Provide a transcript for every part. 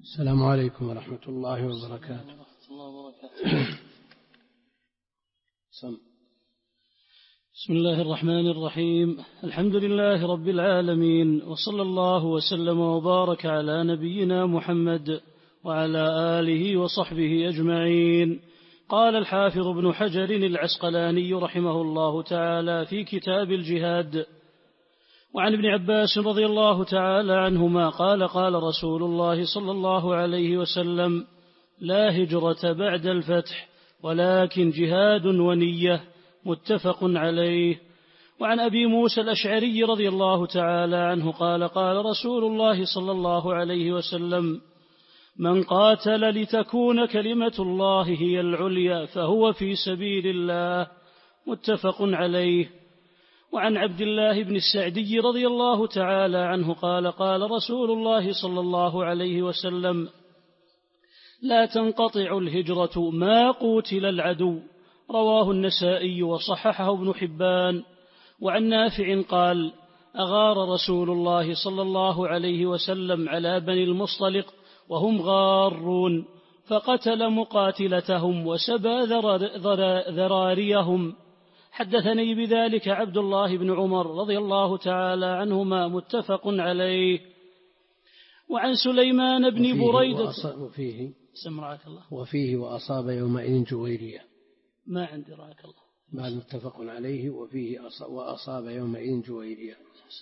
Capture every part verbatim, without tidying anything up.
السلام عليكم ورحمة الله وبركاته. بسم الله الرحمن الرحيم. الحمد لله رب العالمين، وصلى الله وسلم وبارك على نبينا محمد وعلى آله وصحبه أجمعين. قال الحافظ ابن حجر العسقلاني رحمه الله تعالى في كتاب الجهاد: وعن ابن عباس رضي الله تعالى عنهما قال: قال رسول الله صلى الله عليه وسلم: لا هجرة بعد الفتح ولكن جهاد ونية. متفق عليه. وعن أبي موسى الأشعري رضي الله تعالى عنه قال: قال رسول الله صلى الله عليه وسلم: من قاتل لتكون كلمة الله هي العليا فهو في سبيل الله. متفق عليه. وعن عبد الله بن السعدي رضي الله تعالى عنه قال: قال رسول الله صلى الله عليه وسلم: لا تنقطع الهجرة ما قوتل العدو. رواه النسائي وصححه ابن حبان. وعن نافع قال: أغار رسول الله صلى الله عليه وسلم على بني المصطلق وهم غارون، فقتل مقاتلتهم وسبى ذراريهم. حدثني بذلك عبد الله بن عمر رضي الله تعالى عنهما. متفق عليه. وعن سليمان بن بريدة وفيه سمعك الله وفيه وأصاب يومئذ جويرية. ما عندي رأيك الله بعد متفق عليه. وفيه وأصاب يومئذ جويرية.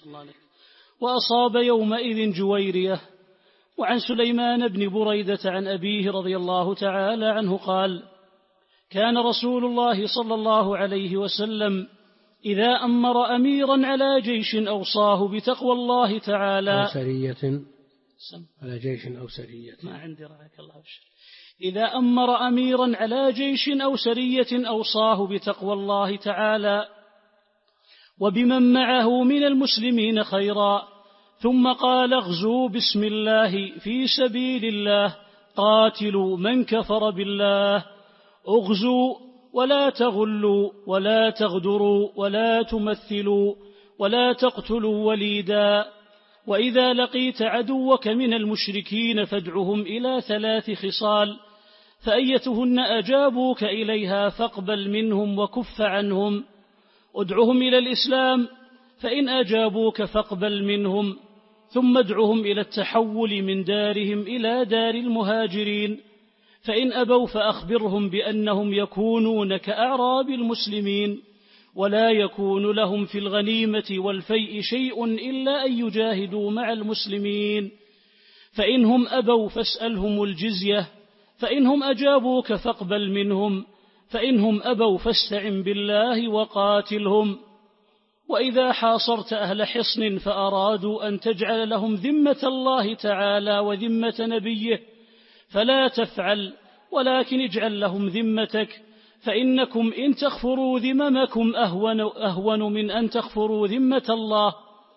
وأصاب يومئذ جويرية. وعن سليمان بن بريدة عن أبيه رضي الله تعالى عنه قال: كان رسول الله صلى الله عليه وسلم إذا أمر أميرا على جيش أوصاه بتقوى الله تعالى أو سرية على جيش أو سرية ما عندي رأيك الله بشر. إذا أمر أميرا على جيش أو سرية أوصاه بتقوى الله تعالى وبمن معه من المسلمين خيرا، ثم قال: اغزوا بسم الله في سبيل الله، قاتلوا من كفر بالله، اغزوا ولا تغلوا ولا تغدروا ولا تمثلوا ولا تقتلوا وليدا، وإذا لقيت عدوك من المشركين فادعهم إلى ثلاث خصال، فأيتهن أجابوك إليها فاقبل منهم وكف عنهم. ادعهم إلى الإسلام، فإن أجابوك فاقبل منهم، ثم ادعهم إلى التحول من دارهم إلى دار المهاجرين، فإن أبوا فأخبرهم بأنهم يكونون كأعراب المسلمين، ولا يكون لهم في الغنيمة والفيء شيء إلا أن يجاهدوا مع المسلمين، فإنهم أبوا فاسألهم الجزية، فإنهم أجابوك فاقبل منهم، فإنهم أبوا فاستعن بالله وقاتلهم. وإذا حاصرت أهل حصن فأرادوا أن تجعل لهم ذمة الله تعالى وذمة نبيه فلا تفعل، ولكن اجعل لهم ذمتك، فإنكم إن تخفروا ذممكم أهون, أهون من أن تخفروا ذمة الله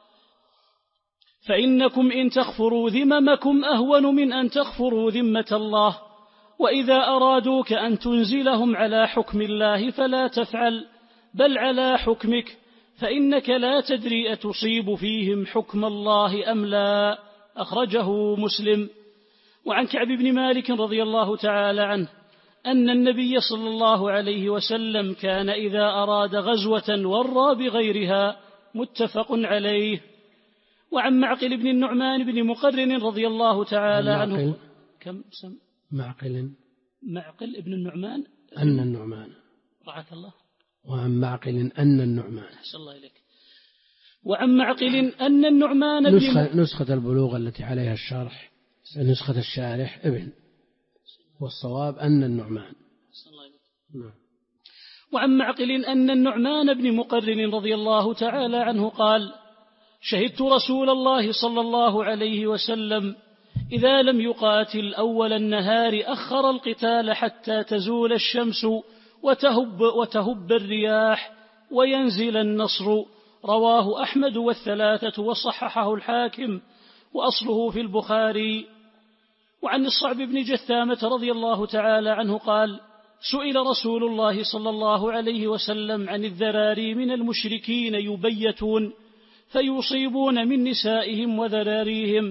فإنكم إن تخفروا ذممكم أهون من أن تخفروا ذمة الله. وإذا أرادوك أن تنزلهم على حكم الله فلا تفعل، بل على حكمك، فإنك لا تدري أتصيب فيهم حكم الله أم لا. أخرجه مسلم. وعن كعب بن مالك رضي الله تعالى عنه أن النبي صلى الله عليه وسلم كان إذا أراد غزوة ورى بغيرها. متفق عليه. وعن معقل بن النعمان بن مقرن رضي الله تعالى عنه كم سم معقل معقل ابن النعمان أن النعمان رعاك الله. وعن معقل أن النعمان أحسن الله إليك. وعن معقل أن النعمان بن نسخة, نسخة البلوغ التي عليها الشرح نسخة الشارح ابن، والصواب أن النعمان. نعم. وعن معقل أن النعمان بن مقرن رضي الله تعالى عنه قال: شهدت رسول الله صلى الله عليه وسلم إذا لم يقاتل أول النهار أخر القتال حتى تزول الشمس وتهب, وتهب الرياح وينزل النصر. رواه أحمد والثلاثة وصححه الحاكم، وأصله في البخاري. وعن الصعب بن جثامة رضي الله تعالى عنه قال: سئل رسول الله صلى الله عليه وسلم عن الذراري من المشركين يبيتون فيصيبون من نسائهم وذراريهم،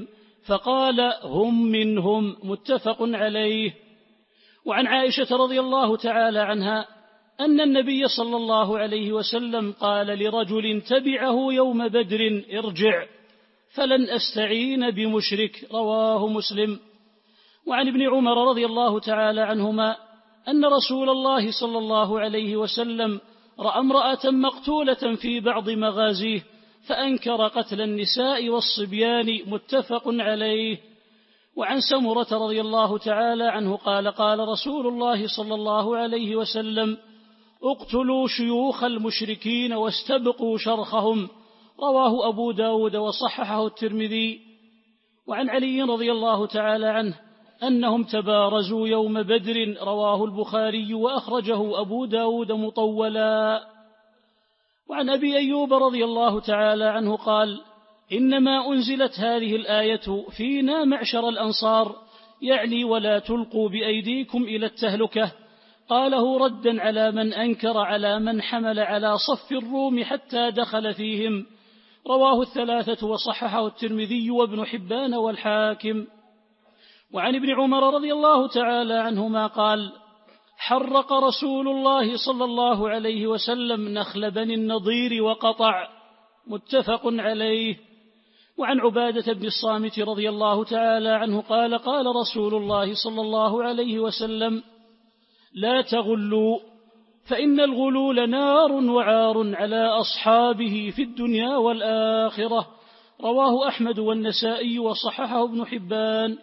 فقال هم منهم، متفق عليه. وعن عائشة رضي الله تعالى عنها أن النبي صلى الله عليه وسلم قال لرجل تبعه يوم بدر ارجع فلن أستعين بمشرك، رواه مسلم. وعن ابن عمر رضي الله تعالى عنهما أن رسول الله صلى الله عليه وسلم رأى امرأة مقتولة في بعض مغازيه فأنكر قتل النساء والصبيان، متفق عليه. وعن سمرة رضي الله تعالى عنه قال قال رسول الله صلى الله عليه وسلم اقتلوا شيوخ المشركين واستبقوا شرخهم، رواه أبو داود وصححه الترمذي. وعن علي رضي الله تعالى عنه أنهم تبارزوا يوم بدر، رواه البخاري وأخرجه أبو داود مطولا. وعن أبي أيوب رضي الله تعالى عنه قال إنما أنزلت هذه الآية فينا معشر الأنصار، يعني ولا تلقوا بأيديكم إلى التهلكة، قاله ردا على من أنكر على من حمل على صف الروم حتى دخل فيهم، رواه الثلاثة وصححه الترمذي وابن حبان والحاكم. وعن ابن عمر رضي الله تعالى عنهما قال حرق رسول الله صلى الله عليه وسلم نخل بني النضير وقطع، متفق عليه. وعن عبادة بن الصامت رضي الله تعالى عنه قال قال رسول الله صلى الله عليه وسلم لا تغلوا فإن الغلول نار وعار على أصحابه في الدنيا والآخرة، رواه أحمد والنسائي وصححه ابن حبان.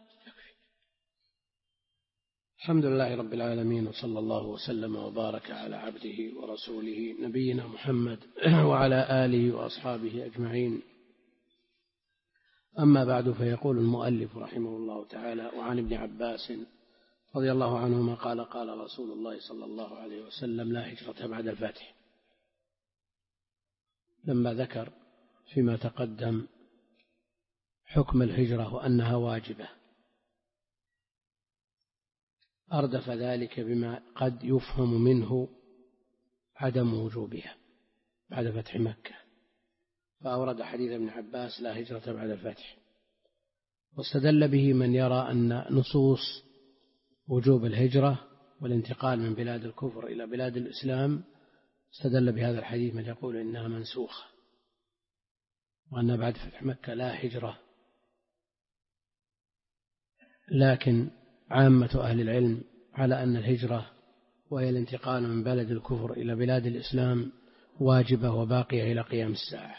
الحمد لله رب العالمين، وصلى الله وسلم وبارك على عبده ورسوله نبينا محمد وعلى آله وأصحابه أجمعين. أما بعد، فيقول المؤلف رحمه الله تعالى وعن ابن عباس رضي الله عنهما قال قال رسول الله صلى الله عليه وسلم لا هجرة بعد الفتح، لما ذكر فيما تقدم حكم الهجرة وأنها واجبة أردف ذلك بما قد يفهم منه عدم وجوبها بعد فتح مكة، فأورد حديث ابن عباس لا هجرة بعد الفتح، واستدل به من يرى أن نصوص وجوب الهجرة والانتقال من بلاد الكفر إلى بلاد الإسلام استدل بهذا الحديث من يقول إنها منسوخة، وأن بعد فتح مكة لا هجرة. لكن عامة أهل العلم على أن الهجرة وهي الانتقال من بلد الكفر إلى بلاد الإسلام واجبة وباقية إلى قيام الساعة،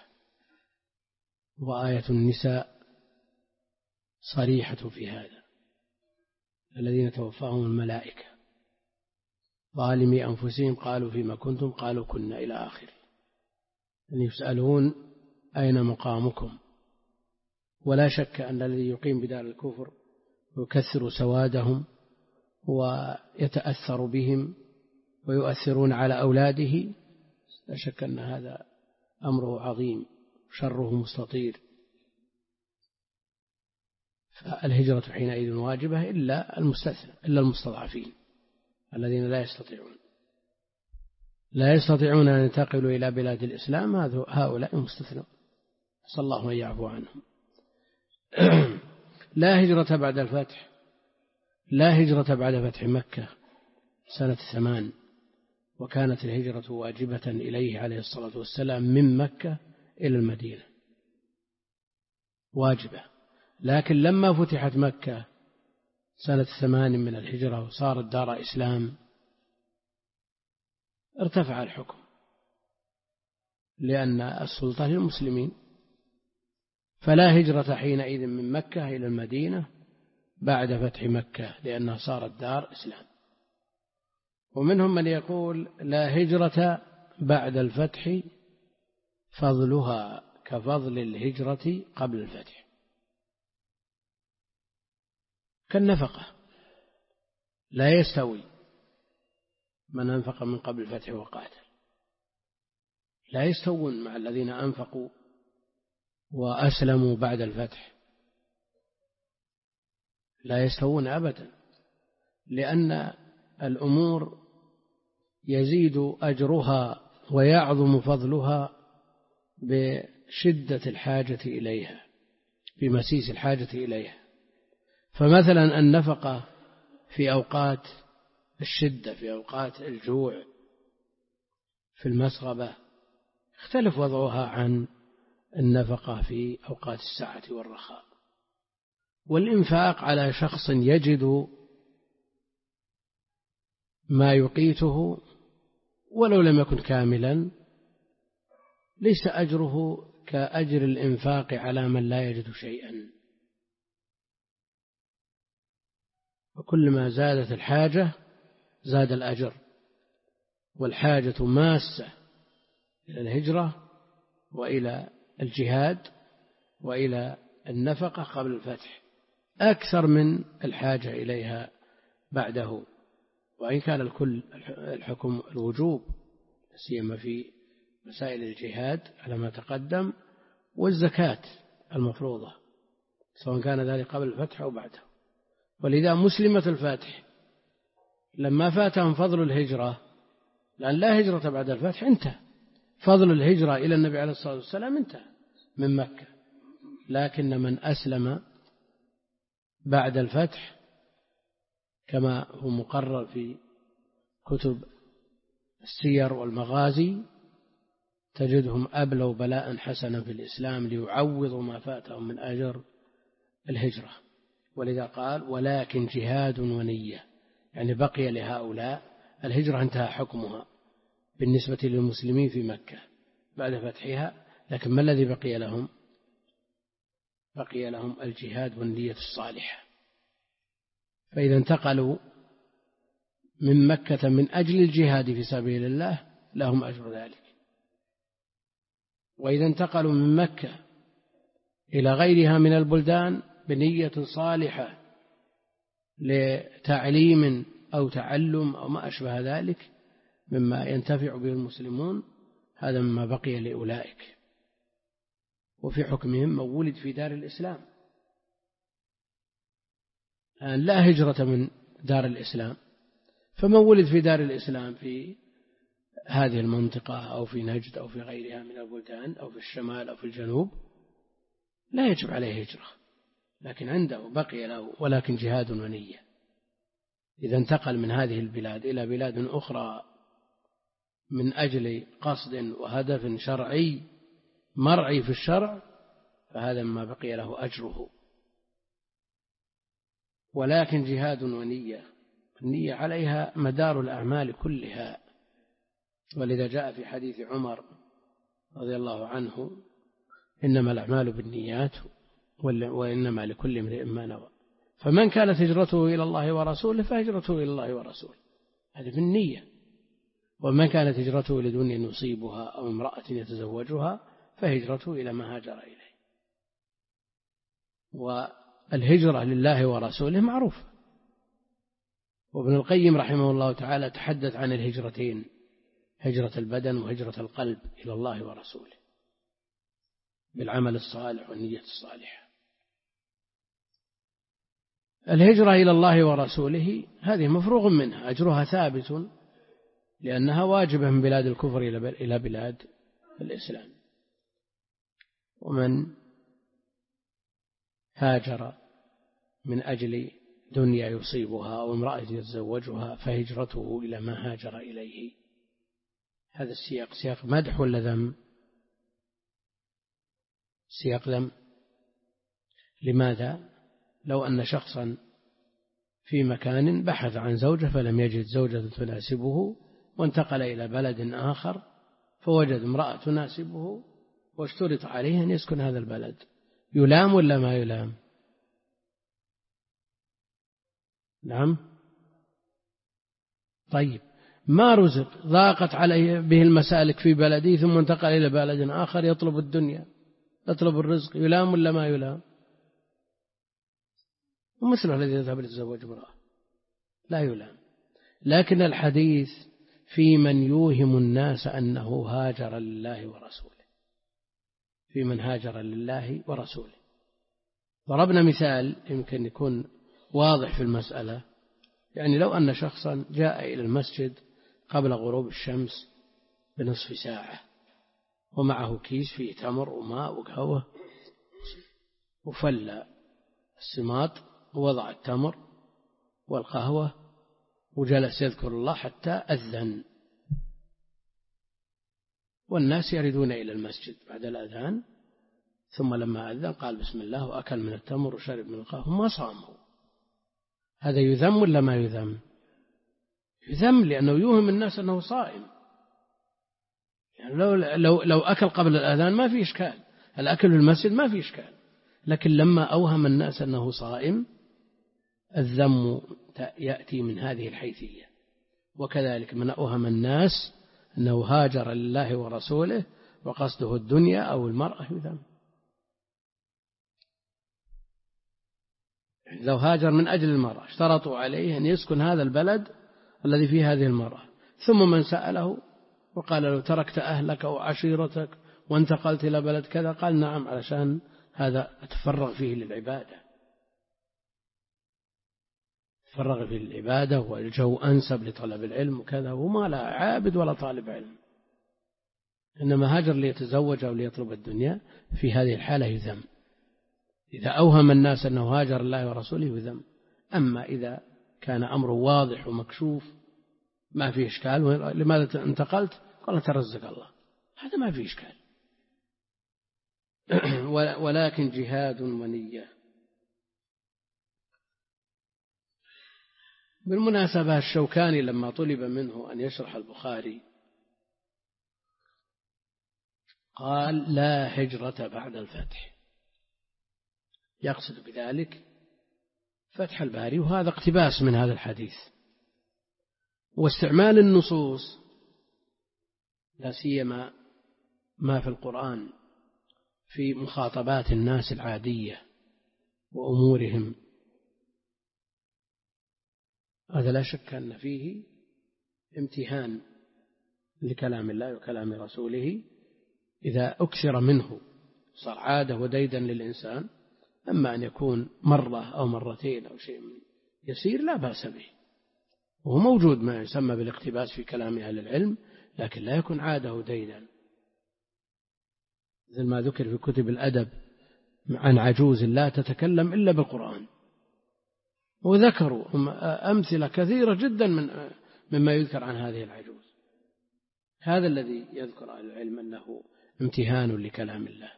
وآية النساء صريحة في هذا، الذين توفاهم الملائكة ظالمي أنفسهم قالوا فيما كنتم قالوا كنا إلى آخر، أن يسألون أين مقامكم. ولا شك أن الذي يقيم بدار الكفر يكثر سوادهم ويتأثر بهم ويؤثرون على أولاده، لا شك أن هذا أمره عظيم شره مستطير. فالهجرة حينئذ واجبة إلا المستثنى إلا المستضعفين الذين لا يستطيعون لا يستطيعون أن ينتقلوا إلى بلاد الإسلام، هؤلاء مستثنون، صلى الله أن يعفو عنهم. لا هجرة بعد الفتح، لا هجرة بعد فتح مكة سنة ثمان، وكانت الهجرة واجبة إليه عليه الصلاة والسلام من مكة إلى المدينة واجبة، لكن لما فتحت مكة سنة ثمان من الهجرة وصارت دار إسلام ارتفع الحكم، لأن السلطة للمسلمين، فلا هجرة حينئذ من مكة إلى المدينة بعد فتح مكة لأنها صارت دار إسلام. ومنهم من يقول لا هجرة بعد الفتح فضلها كفضل الهجرة قبل الفتح، كالنفقة لا يستوي من أنفق من قبل الفتح وقاتل، لا يستوون مع الذين أنفقوا وأسلموا بعد الفتح، لا يستوون أبدا، لأن الأمور يزيد أجرها ويعظم فضلها بشدة الحاجة إليها، بمسيس الحاجة إليها. فمثلا النفقة في أوقات الشدة، في أوقات الجوع، في المسغبة، اختلف وضعها عن النفقة في أوقات السعة والرخاء. والإنفاق على شخص يجد ما يقيته ولو لم يكن كاملا ليس أجره كأجر الإنفاق على من لا يجد شيئا. وكلما زادت الحاجة زاد الأجر، والحاجة ماسة إلى الهجرة وإلى الجهاد وإلى النفقة قبل الفتح أكثر من الحاجة إليها بعده، وإن كان الكل الحكم الوجوب سيما في مسائل الجهاد على ما تقدم، والزكاة المفروضة سواء كان ذلك قبل الفتح أو بعده. ولذا مسلمة الفاتح لما فاتهم فضل الهجرة، لأن لا هجرة بعد الفتح، انتهى فضل الهجرة إلى النبي عليه الصلاة والسلام، انتهى من مكة. لكن من أسلم بعد الفتح كما هو مقرر في كتب السير والمغازي تجدهم أبلوا بلاء حسنا في الإسلام ليعوضوا ما فاتهم من أجر الهجرة. ولذا قال ولكن جهاد ونية، يعني بقي لهؤلاء الهجرة انتهى حكمها بالنسبة للمسلمين في مكة بعد فتحها، لكن ما الذي بقي لهم؟ بقي لهم الجهاد والنية الصالحة. فإذا انتقلوا من مكة من أجل الجهاد في سبيل الله لهم أجر ذلك، وإذا انتقلوا من مكة إلى غيرها من البلدان بنية صالحة لتعليم أو تعلم أو ما أشبه ذلك مما ينتفع به المسلمون، هذا مما بقي لأولئك. وفي حكمهم من ولد في دار الإسلام، الآن لا هجرة من دار الإسلام، فمن ولد في دار الإسلام في هذه المنطقة أو في نجد أو في غيرها من البلدان أو في الشمال أو في الجنوب لا يجب عليه هجرة، لكن عنده بقي له ولكن جهاد ونية. إذا انتقل من هذه البلاد إلى بلاد أخرى من أجل قصد وهدف شرعي مرعي في الشرع فهذا ما بقي له أجره. ولكن جهاد ونية، النية عليها مدار الأعمال كلها، ولذا جاء في حديث عمر رضي الله عنه إنما الأعمال بالنيات وإنما لكل امرئ ما نوى، فمن كانت هجرته إلى الله ورسوله فهجرته إلى الله ورسوله، هذه بالنية. ومن كانت هجرته لدنيا يصيبها أو امرأة يتزوجها فهجرته إلى ما هاجر إليه. والهجرة لله ورسوله معروفة، وابن القيم رحمه الله تعالى تحدث عن الهجرتين، هجرة البدن وهجرة القلب إلى الله ورسوله بالعمل الصالح والنية الصالحة. الهجرة إلى الله ورسوله هذه مفروغ منها، أجرها ثابت لأنها واجبة من بلاد الكفر إلى بلاد الإسلام. ومن هاجر من أجل دنيا يصيبها أو امرأة يتزوجها فهجرته إلى ما هاجر إليه. هذا السياق سياق مدح ولا ذم؟ سياق ذم. لماذا؟ لو أن شخصا في مكان بحث عن زوجة فلم يجد زوجة تناسبه وانتقل إلى بلد آخر فوجد امرأة تناسبه واشترط عليه أن يسكن هذا البلد، يلام ولا ما يلام؟ نعم. طيب ما رزق، ضاقت عليه به المسالك في بلده ثم انتقل إلى بلد آخر يطلب الدنيا يطلب الرزق، يلام ولا ما يلام؟ ومثله الذي يذهب ليتزوج امرأة لا يلام. لكن الحديث في من يوهم الناس أنه هاجر لله ورسوله، في من هاجر لله ورسوله. ضربنا مثال يمكن يكون واضح في المسألة، يعني لو أن شخصا جاء إلى المسجد قبل غروب الشمس بنصف ساعة ومعه كيس فيه تمر وماء وقهوة وفل السماط ووضع التمر والقهوة وجلس يذكر الله حتى أذن، والناس يردون إلى المسجد بعد الأذان، ثم لما أذن قال بسم الله وأكل من التمر وشرب من القهوة ما صامه. هذا يذم ولا ما يذم؟ يذم، لأنه يوهم الناس أنه صائم. يعني لو, لو, لو أكل قبل الأذان ما في إشكال، الأكل في المسجد ما في إشكال، لكن لما أوهم الناس أنه صائم الذم يأتي من هذه الحيثية. وكذلك من أوهم الناس أنه هاجر لله ورسوله وقصده الدنيا أو المرأة يذم. لو هاجر من أجل المرأة اشترطوا عليه أن يسكن هذا البلد الذي فيه هذه المرأة، ثم من سأله وقال له تركت أهلك وعشيرتك وانتقلت إلى بلد كذا، قال نعم علشان هذا أتفرغ فيه للعبادة، أتفرغ فيه للعبادة والجو أنسب لطلب العلم وكذا، وما لا عابد ولا طالب علم، إنما هاجر ليتزوج أو ليطلب الدنيا، في هذه الحالة يذم. إذا أوهم الناس أنه هاجر الله ورسوله يذم. أما إذا كان أمر واضح ومكشوف ما فيه إشكال، لماذا انتقلت؟ قال ترزق الله، هذا ما فيه إشكال. ولكن جهاد ونية. بالمناسبة الشوكاني لما طلب منه أن يشرح البخاري قال لا هجرة بعد الفتح، يقصد بذلك فتح الباري، وهذا اقتباس من هذا الحديث. واستعمال النصوص لا سيما ما في القرآن في مخاطبات الناس العادية وأمورهم، هذا لا شك أن فيه امتهان لكلام الله وكلام رسوله. إذا أكثر منه صار عادة وديدا للإنسان. أما أن يكون مرة أو مرتين أو شيء يسير لا بأس به، وهو موجود ما يسمى بالاقتباس في كلام أهل العلم، لكن لا يكون عادة وديدا، مثل ما ذكر في كتب الأدب عن عجوز لا تتكلم إلا بالقرآن، وذكروا أمثلة كثيرة جدا من مما يذكر عن هذه العجوز. هذا الذي يذكر أهل العلم أنه امتهان لكلام الله.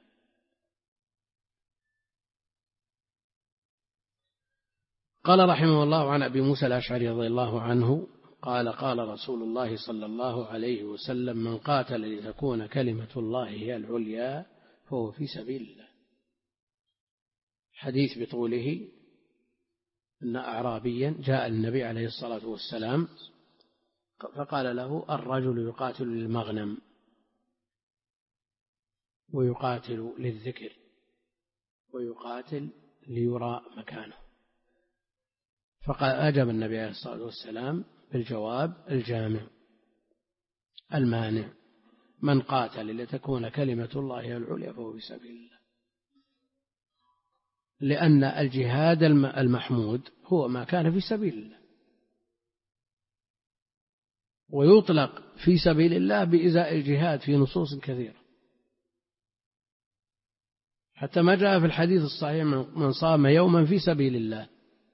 قال رحمه الله عن أبي موسى الأشعري رضي الله عنه قال قال رسول الله صلى الله عليه وسلم من قاتل لتكون كلمة الله هي العليا فهو في سبيل الله. حديث بطوله أن أعرابيا جاء النبي عليه الصلاة والسلام فقال له الرجل يقاتل للمغنم ويقاتل للذكر ويقاتل ليرى مكانه، فقال أجاب النبي عليه الصلاة والسلام بالجواب الجامع المانع من قاتل لتكون كلمة الله هي العليا فهو في سبيل الله. لأن الجهاد المحمود هو ما كان في سبيل الله، ويطلق في سبيل الله بإزاء الجهاد في نصوص كثيرة، حتى ما جاء في الحديث الصحيح من صام يوما في سبيل الله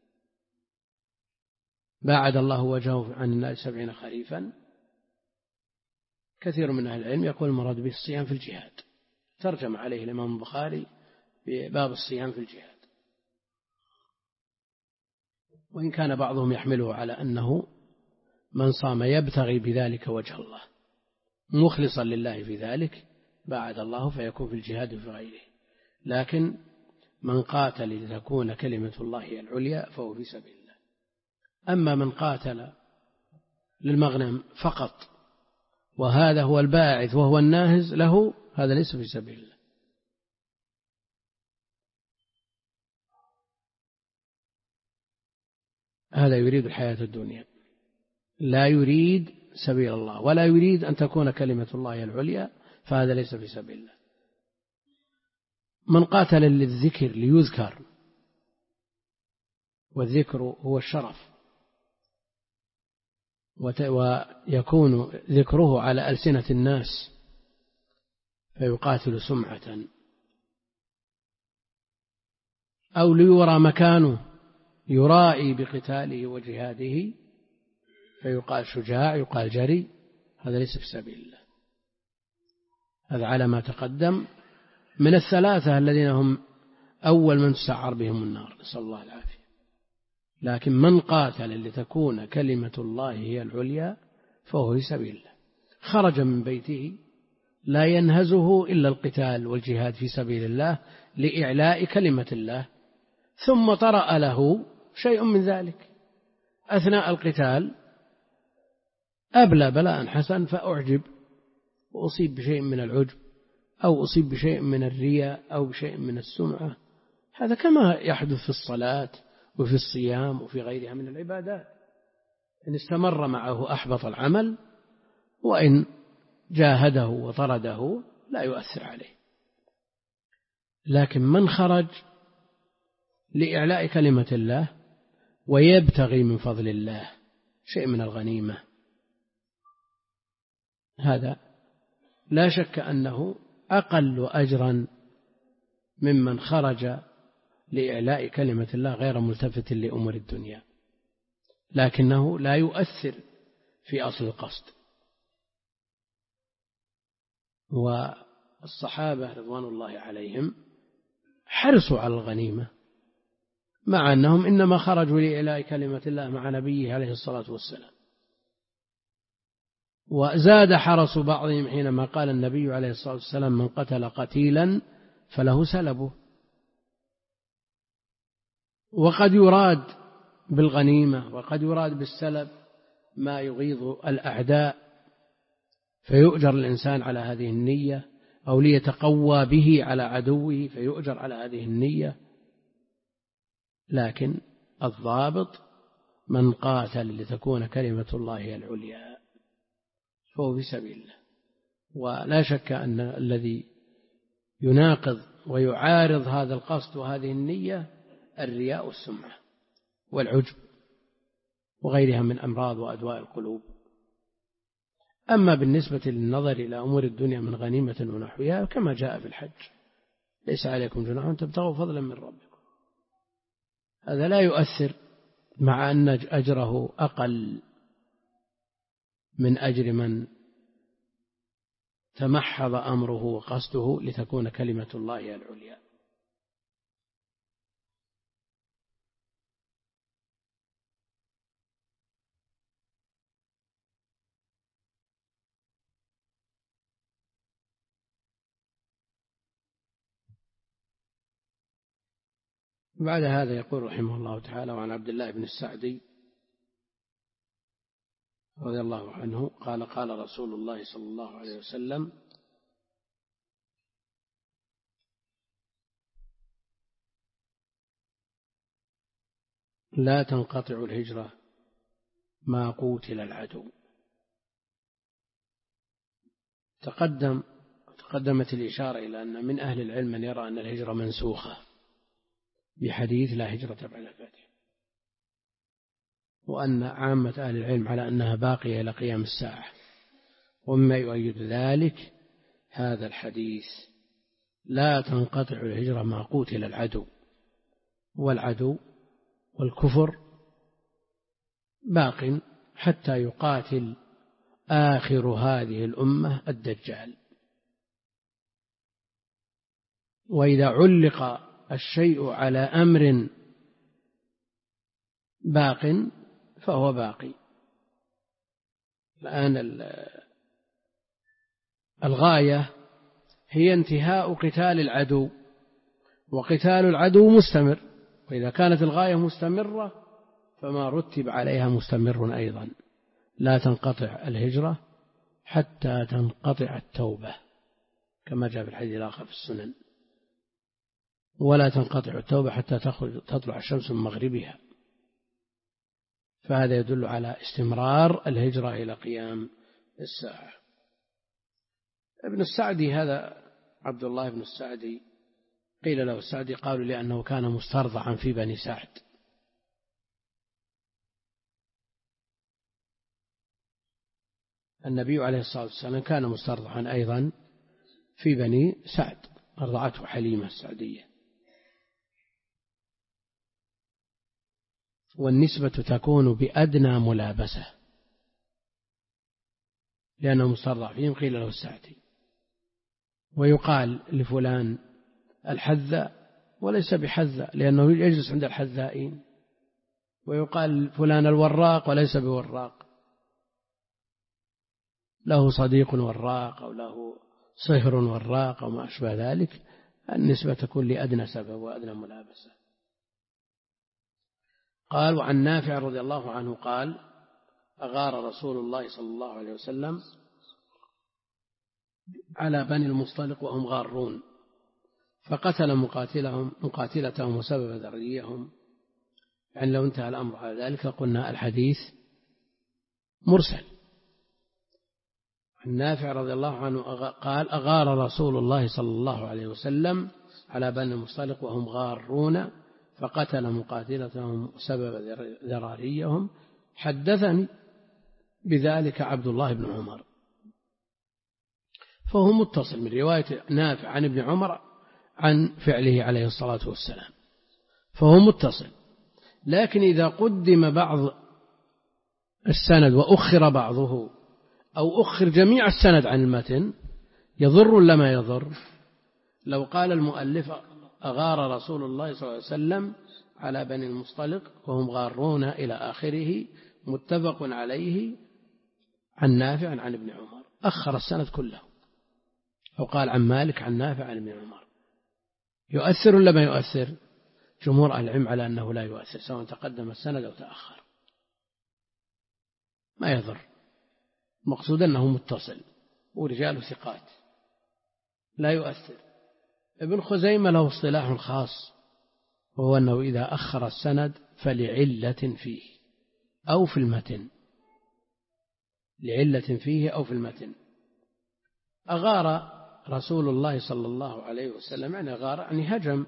باعد الله وجهه عن النار سبعين خريفا. كثير من أهل العلم يقول المراد به الصيام في الجهاد، ترجم عليه الإمام البخاري بباب الصيام في الجهاد، وإن كان بعضهم يحمله على أنه من صام يبتغي بذلك وجه الله مخلصا لله في ذلك باعد الله فيكون في الجهاد في غيره. لكن من قاتل لتكون كلمة الله هي العليا فهو في سبيل الله. أما من قاتل للمغنم فقط وهذا هو الباعث وهو الناهز له، هذا ليس في سبيل الله. هذا يريد الحياة الدنيا، لا يريد سبيل الله ولا يريد أن تكون كلمة الله العليا، فهذا ليس في سبيل الله. من قاتل للذكر ليذكر، والذكر هو الشرف، ويكون ذكره على ألسنة الناس فيقاتل سمعة، أو ليرى مكانه يرائي بقتاله وجهاده فيقال شجاع، يقال جري، هذا ليس في سبيل الله. هذا على ما تقدم من الثلاثة الذين هم أول من تسعر بهم النار، نسأل الله العافية. لكن من قاتل لتكون كلمة الله هي العليا فهو في سبيل الله، خرج من بيته لا ينهزه إلا القتال والجهاد في سبيل الله لإعلاء كلمة الله، ثم طرأ له شيء من ذلك أثناء القتال، أبلى بلاء حسن فأعجب وأصيب بشيء من العجب أو أصيب بشيء من الرياء أو بشيء من السمعة. هذا كما يحدث في الصلاة وفي الصيام وفي غيرها من العبادات، إن استمر معه أحبط العمل، وإن جاهده وطرده لا يؤثر عليه. لكن من خرج لإعلاء كلمة الله ويبتغي من فضل الله شيء من الغنيمة، هذا لا شك أنه أقل أجرا ممن خرج لإعلاء كلمة الله غير ملتفت لأمور الدنيا، لكنه لا يؤثر في أصل القصد. والصحابة رضوان الله عليهم حرصوا على الغنيمة، مع أنهم إنما خرجوا لإعلاء كلمة الله مع نبيه عليه الصلاة والسلام. وزاد حرص بعضهم حينما قال النبي عليه الصلاة والسلام: من قتل قتيلا فله سلبه. وقد يراد بالغنيمة وقد يراد بالسلب ما يغيظ الأعداء فيؤجر الإنسان على هذه النية، أو ليتقوى به على عدوه فيؤجر على هذه النية. لكن الضابط من قاتل لتكون كلمة الله هي العليا فهو في سبيل الله. ولا شك أن الذي يناقض ويعارض هذا القصد وهذه النية الرياء والسمعة والعجب وغيرها من أمراض وأدواء القلوب. أما بالنسبة للنظر إلى أمور الدنيا من غنيمة ونحوها كما جاء في الحج: ليس عليكم جناح أن تبتغوا فضلا من ربكم، هذا لا يؤثر، مع أن أجره أقل من أجر من تمحض أمره وقصده لتكون كلمة الله هي العليا. بعد هذا يقول رحمه الله تعالى: وعن عبد الله بن السعدي رضي الله عنه قال: قال رسول الله صلى الله عليه وسلم: لا تنقطع الهجرة ما قوتل العدو. تقدم تقدمت الإشارة إلى أن من أهل العلم من يرى أن الهجرة منسوخة بحديث لا هجرة بعد الفتح، وأن عامة أهل العلم على أنها باقية إلى قيام الساعة. ومما يؤيد ذلك هذا الحديث: لا تنقطع الهجرة ما قوتل العدو. والعدو والكفر باق حتى يقاتل آخر هذه الأمة الدجال. وإذا علق الشيء على أمر باق فهو باقي. الآن الغاية هي انتهاء قتال العدو، وقتال العدو مستمر، وإذا كانت الغاية مستمرة فما رتب عليها مستمر أيضا. لا تنقطع الهجرة حتى تنقطع التوبة كما جاء في الحديث الآخر في السنن: ولا تنقطع التوبة حتى تطلع الشمس من مغربها. فهذا يدل على استمرار الهجرة إلى قيام الساعة. ابن السعدي هذا عبد الله بن السعدي قيل له السعدي، قالوا لأنه كان مسترضعا في بني سعد. النبي عليه الصلاة والسلام كان مسترضعا أيضا في بني سعد، أرضعته حليمة السعدية. والنسبة تكون بأدنى ملابسة، لأنه مسترضع قيل له الساعتين. ويقال لفلان الحذاء وليس بحذاء لأنه يجلس عند الحذائين، ويقال فلان الوراق وليس بوراق، له صديق وراق أو له صهر وراق أو ما أشبه ذلك. النسبة تكون لأدنى سبب وأدنى ملابسة. قال: وعن نافع رضي الله عنه قال: أغار رسول الله صلى الله عليه وسلم على بني المصطلق وهم غارون، فقتل مقاتلهم مقاتلتهم وسبب ذريهم. يعني لو انتهى الأمر على ذلك قلنا الحديث مرسل. عن نافع رضي الله عنه قال: أغار رسول الله صلى الله عليه وسلم على بني المصطلق وهم غارون، فقتل مقاتلتهم وسبب ذراريهم. حدثني بذلك عبد الله بن عمر. فهو متصل من رواية نافع عن ابن عمر عن فعله عليه الصلاة والسلام، فهو متصل. لكن إذا قدم بعض السند وأخر بعضه أو أخر جميع السند عن المتن يضر ولا ما يضر؟ لو قال المؤلف: أغار رسول الله صلى الله عليه وسلم على بني المصطلق وهم غارون إلى آخره متفق عليه عن نافع عن ابن عمر، أخر السند كله. أو قال عن مالك عن نافع عن ابن عمر، يؤثر ولا ما يؤثر؟ جمهور أهل العلم على أنه لا يؤثر، سواء تقدم السند أو تأخر، ما يضر. مقصود أنه متصل ورجال ثقات، لا يؤثر. ابن خزيمة له اصطلاح خاص، وهو أنه إذا أخر السند فلعلة فيه أو في المتن، لعلة فيه أو في المتن. أغار رسول الله صلى الله عليه وسلم، يعني أغار يعني هجم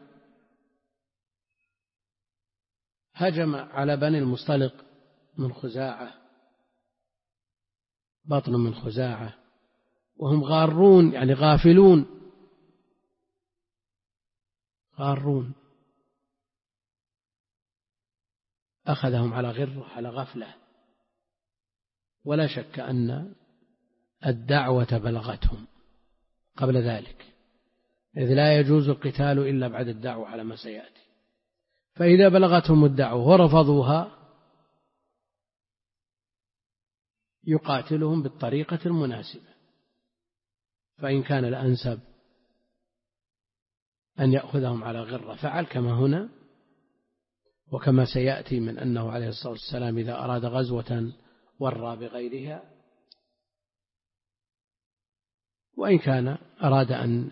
هجم على بني المصطلق من خزاعة، بطن من خزاعة، وهم غارون يعني غافلون، غارون أخذهم على غرة على غفلة. ولا شك أن الدعوة بلغتهم قبل ذلك، إذ لا يجوز القتال إلا بعد الدعوة على ما سيأتي. فإذا بلغتهم الدعوة ورفضوها يقاتلهم بالطريقة المناسبة، فإن كان الأنسب أن يأخذهم على غرة فعل كما هنا، وكما سيأتي من أنه عليه الصلاة والسلام إذا أراد غزوة ورى بغيرها، وإن كان أراد أن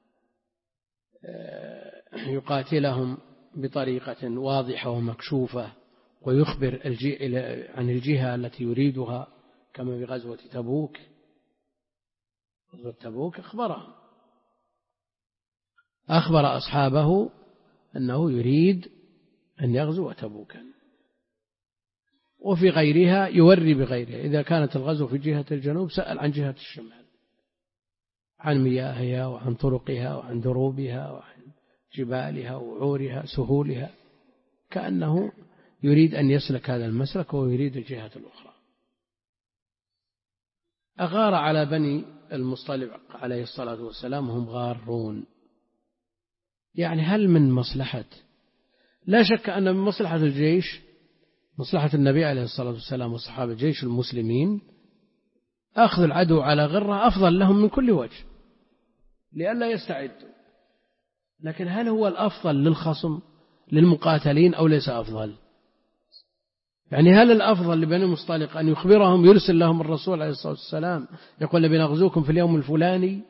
يقاتلهم بطريقة واضحة ومكشوفة ويخبر عن الجهة التي يريدها، كما بغزوة تبوك. غزوة تبوك أخبرهم أخبر أصحابه أنه يريد أن يغزو تبوكا، وفي غيرها يوري بغيرها. إذا كانت الغزو في جهة الجنوب سأل عن جهة الشمال، عن مياهها وعن طرقها وعن دروبها وعن جبالها وعورها سهولها، كأنه يريد أن يسلك هذا المسلك ويريد الجهة الأخرى. أغار على بني المصطلق عليه الصلاة والسلام هم غارون، يعني هل من مصلحة؟ لا شك أن من مصلحة الجيش، مصلحة النبي عليه الصلاة والسلام وصحابة جيش المسلمين، أخذ العدو على غرة أفضل لهم من كل وجه لئلا يستعدوا. لكن هل هو الأفضل للخصم للمقاتلين أو ليس أفضل؟ يعني هل الأفضل لبني المصطلق أن يخبرهم يرسل لهم الرسول عليه الصلاة والسلام يقول بنغزوكم في اليوم الفلاني،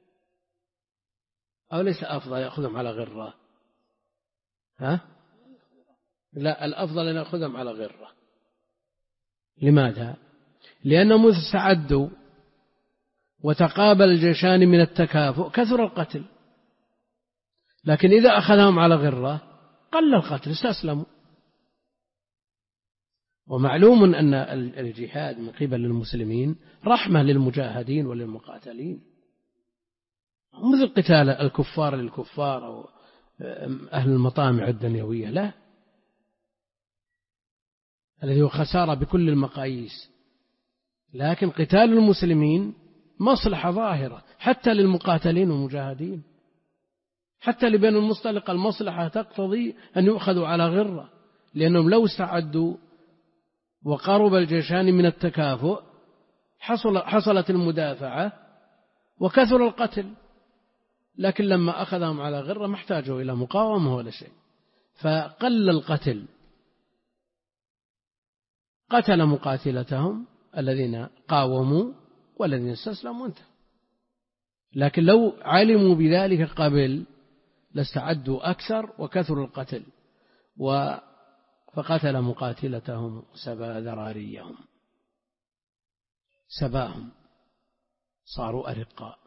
أو ليس أفضل يأخذهم على غرة؟ ها؟ لا، الأفضل أن يأخذهم على غرة. لماذا؟ لأنهم إذا استعدوا وتقابل الجيشان من التكافؤ كثر القتل، لكن إذا أخذهم على غرة قل القتل، استسلموا. ومعلوم أن الجهاد من قبل المسلمين رحمة للمجاهدين وللمقاتلين، مثل قتال الكفار للكفار أو أهل المطامع الدنيوية، لا، الذي هو خسارة بكل المقاييس. لكن قتال المسلمين مصلحة ظاهرة حتى للمقاتلين والمجاهدين، حتى لبني المصطلق المصلحة تقتضي أن يؤخذوا على غرة، لأنهم لو استعدوا وقرب الجيشان من التكافؤ حصل حصلت المدافعة وكثر القتل. لكن لما أخذهم على غرة ما احتاجوا إلى مقاومة ولا شيء، فقل القتل، قتل مقاتلتهم الذين قاوموا والذين استسلموا انتهى. لكن لو علموا بذلك قبل لاستعدوا أكثر وكثر القتل، فقتل مقاتلتهم وسبى ذراريهم، سباهم، صاروا أرقاء.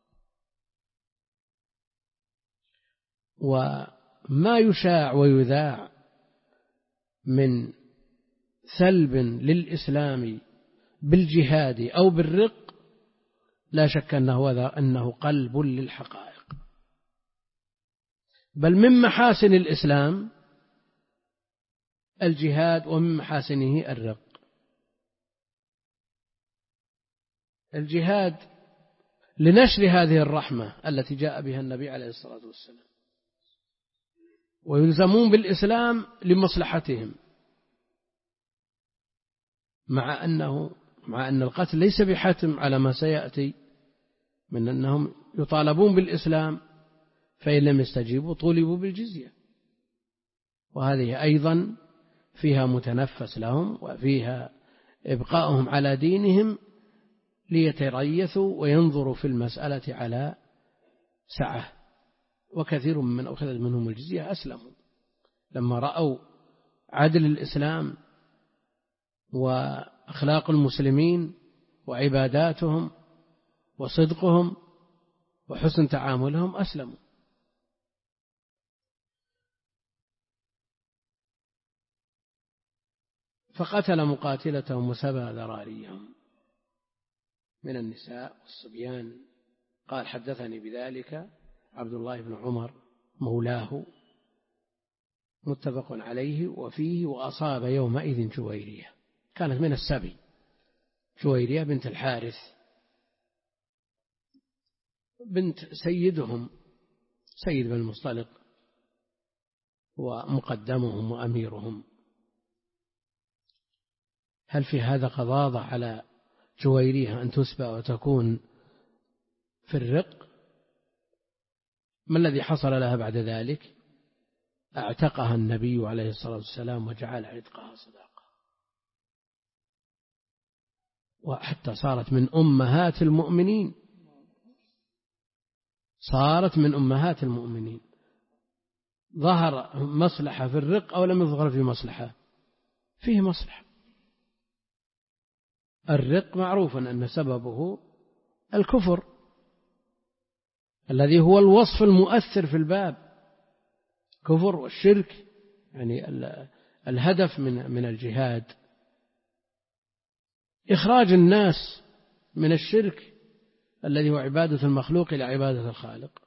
وما يشاع ويذاع من سلب للإسلام بالجهاد أو بالرق لا شك أنه, أنه قلب للحقائق، بل من محاسن الإسلام الجهاد ومن محاسنه الرق. الجهاد لنشر هذه الرحمة التي جاء بها النبي عليه الصلاة والسلام، ويلزمون بالإسلام لمصلحتهم، مع أنه مع أن القتل ليس بحتم على ما سيأتي من أنهم يطالبون بالإسلام، فإن لم يستجيبوا طولبوا بالجزية، وهذه أيضا فيها متنفس لهم وفيها إبقاؤهم على دينهم ليتريثوا وينظروا في المسألة على سعة. وكثير من أخذ منهم الجزية أسلموا لما رأوا عدل الإسلام وأخلاق المسلمين وعباداتهم وصدقهم وحسن تعاملهم أسلموا. فقتل مقاتلتهم وسبى ذراريهم من النساء والصبيان. قال حدثني بذلك عبد الله بن عمر مولاه، متفق عليه. وفيه وأصاب يومئذ جويرية، كانت من السبي، جويرية بنت الحارث بنت سيدهم سيد بن المصطلق ومقدمهم وأميرهم. هل في هذا قضاضة على جويرية أن تسبى وتكون في الرق؟ ما الذي حصل لها بعد ذلك؟ اعتقها النبي عليه الصلاة والسلام وجعل عتقها صداقة، وحتى صارت من أمهات المؤمنين، صارت من أمهات المؤمنين. ظهر مصلحة في الرق أو لم يظهر في مصلحة؟ فيه مصلحة. الرق معروف أن سببه الكفر الذي هو الوصف المؤثر في الباب، كفر والشرك، يعني الهدف من من الجهاد إخراج الناس من الشرك الذي هو عبادة المخلوق إلى عبادة الخالق،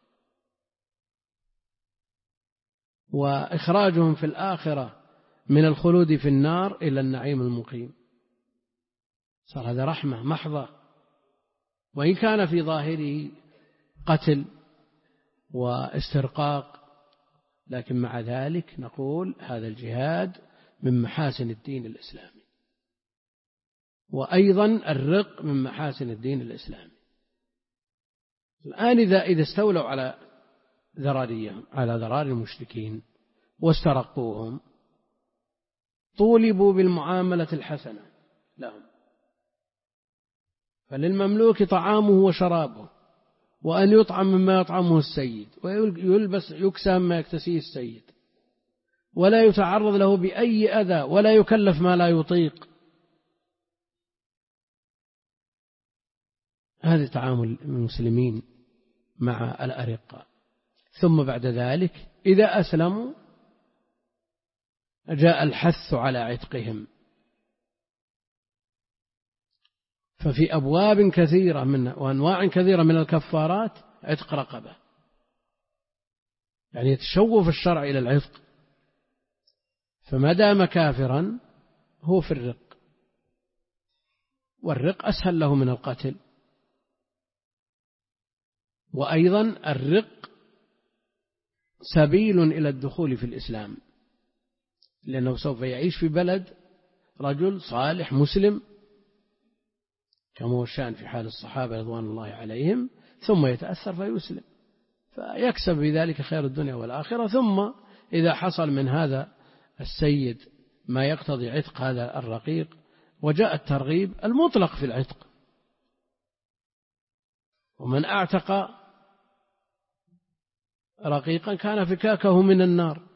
وإخراجهم في الآخرة من الخلود في النار إلى النعيم المقيم. صار هذا رحمة محضة، وإن كان في ظاهره قتل واسترقاق، لكن مع ذلك نقول هذا الجهاد من محاسن الدين الإسلامي، وأيضا الرق من محاسن الدين الإسلامي. الآن إذا إذا استولوا على ذراريهم على ذرار المشركين واسترقوهم، طولبوا بالمعاملة الحسنة لهم، فللمملوك طعامه وشرابه، وأن يطعم مما يطعمه السيد، ويلبس يكسى مما يكتسيه السيد، ولا يتعرض له بأي أذى، ولا يكلف ما لا يطيق. هذا تعامل المسلمين مع الأرقاء. ثم بعد ذلك إذا أسلموا جاء الحث على عتقهم، ففي أبواب كثيرة من وأنواع كثيرة من الكفارات عتق رقبة، يعني يتشوف الشرع إلى العتق، فما دام كافرا هو في الرق، والرق أسهل له من القتل. وأيضا الرق سبيل إلى الدخول في الإسلام، لأنه سوف يعيش في بلد رجل صالح مسلم كما هو الشأن في حال الصحابة رضوان الله عليهم، ثم يتأثر فيسلم فيكسب بذلك خير الدنيا والآخرة. ثم إذا حصل من هذا السيد ما يقتضي عتق هذا الرقيق، وجاء الترغيب المطلق في العتق، ومن أعتق رقيقا كان فكاكه من النار،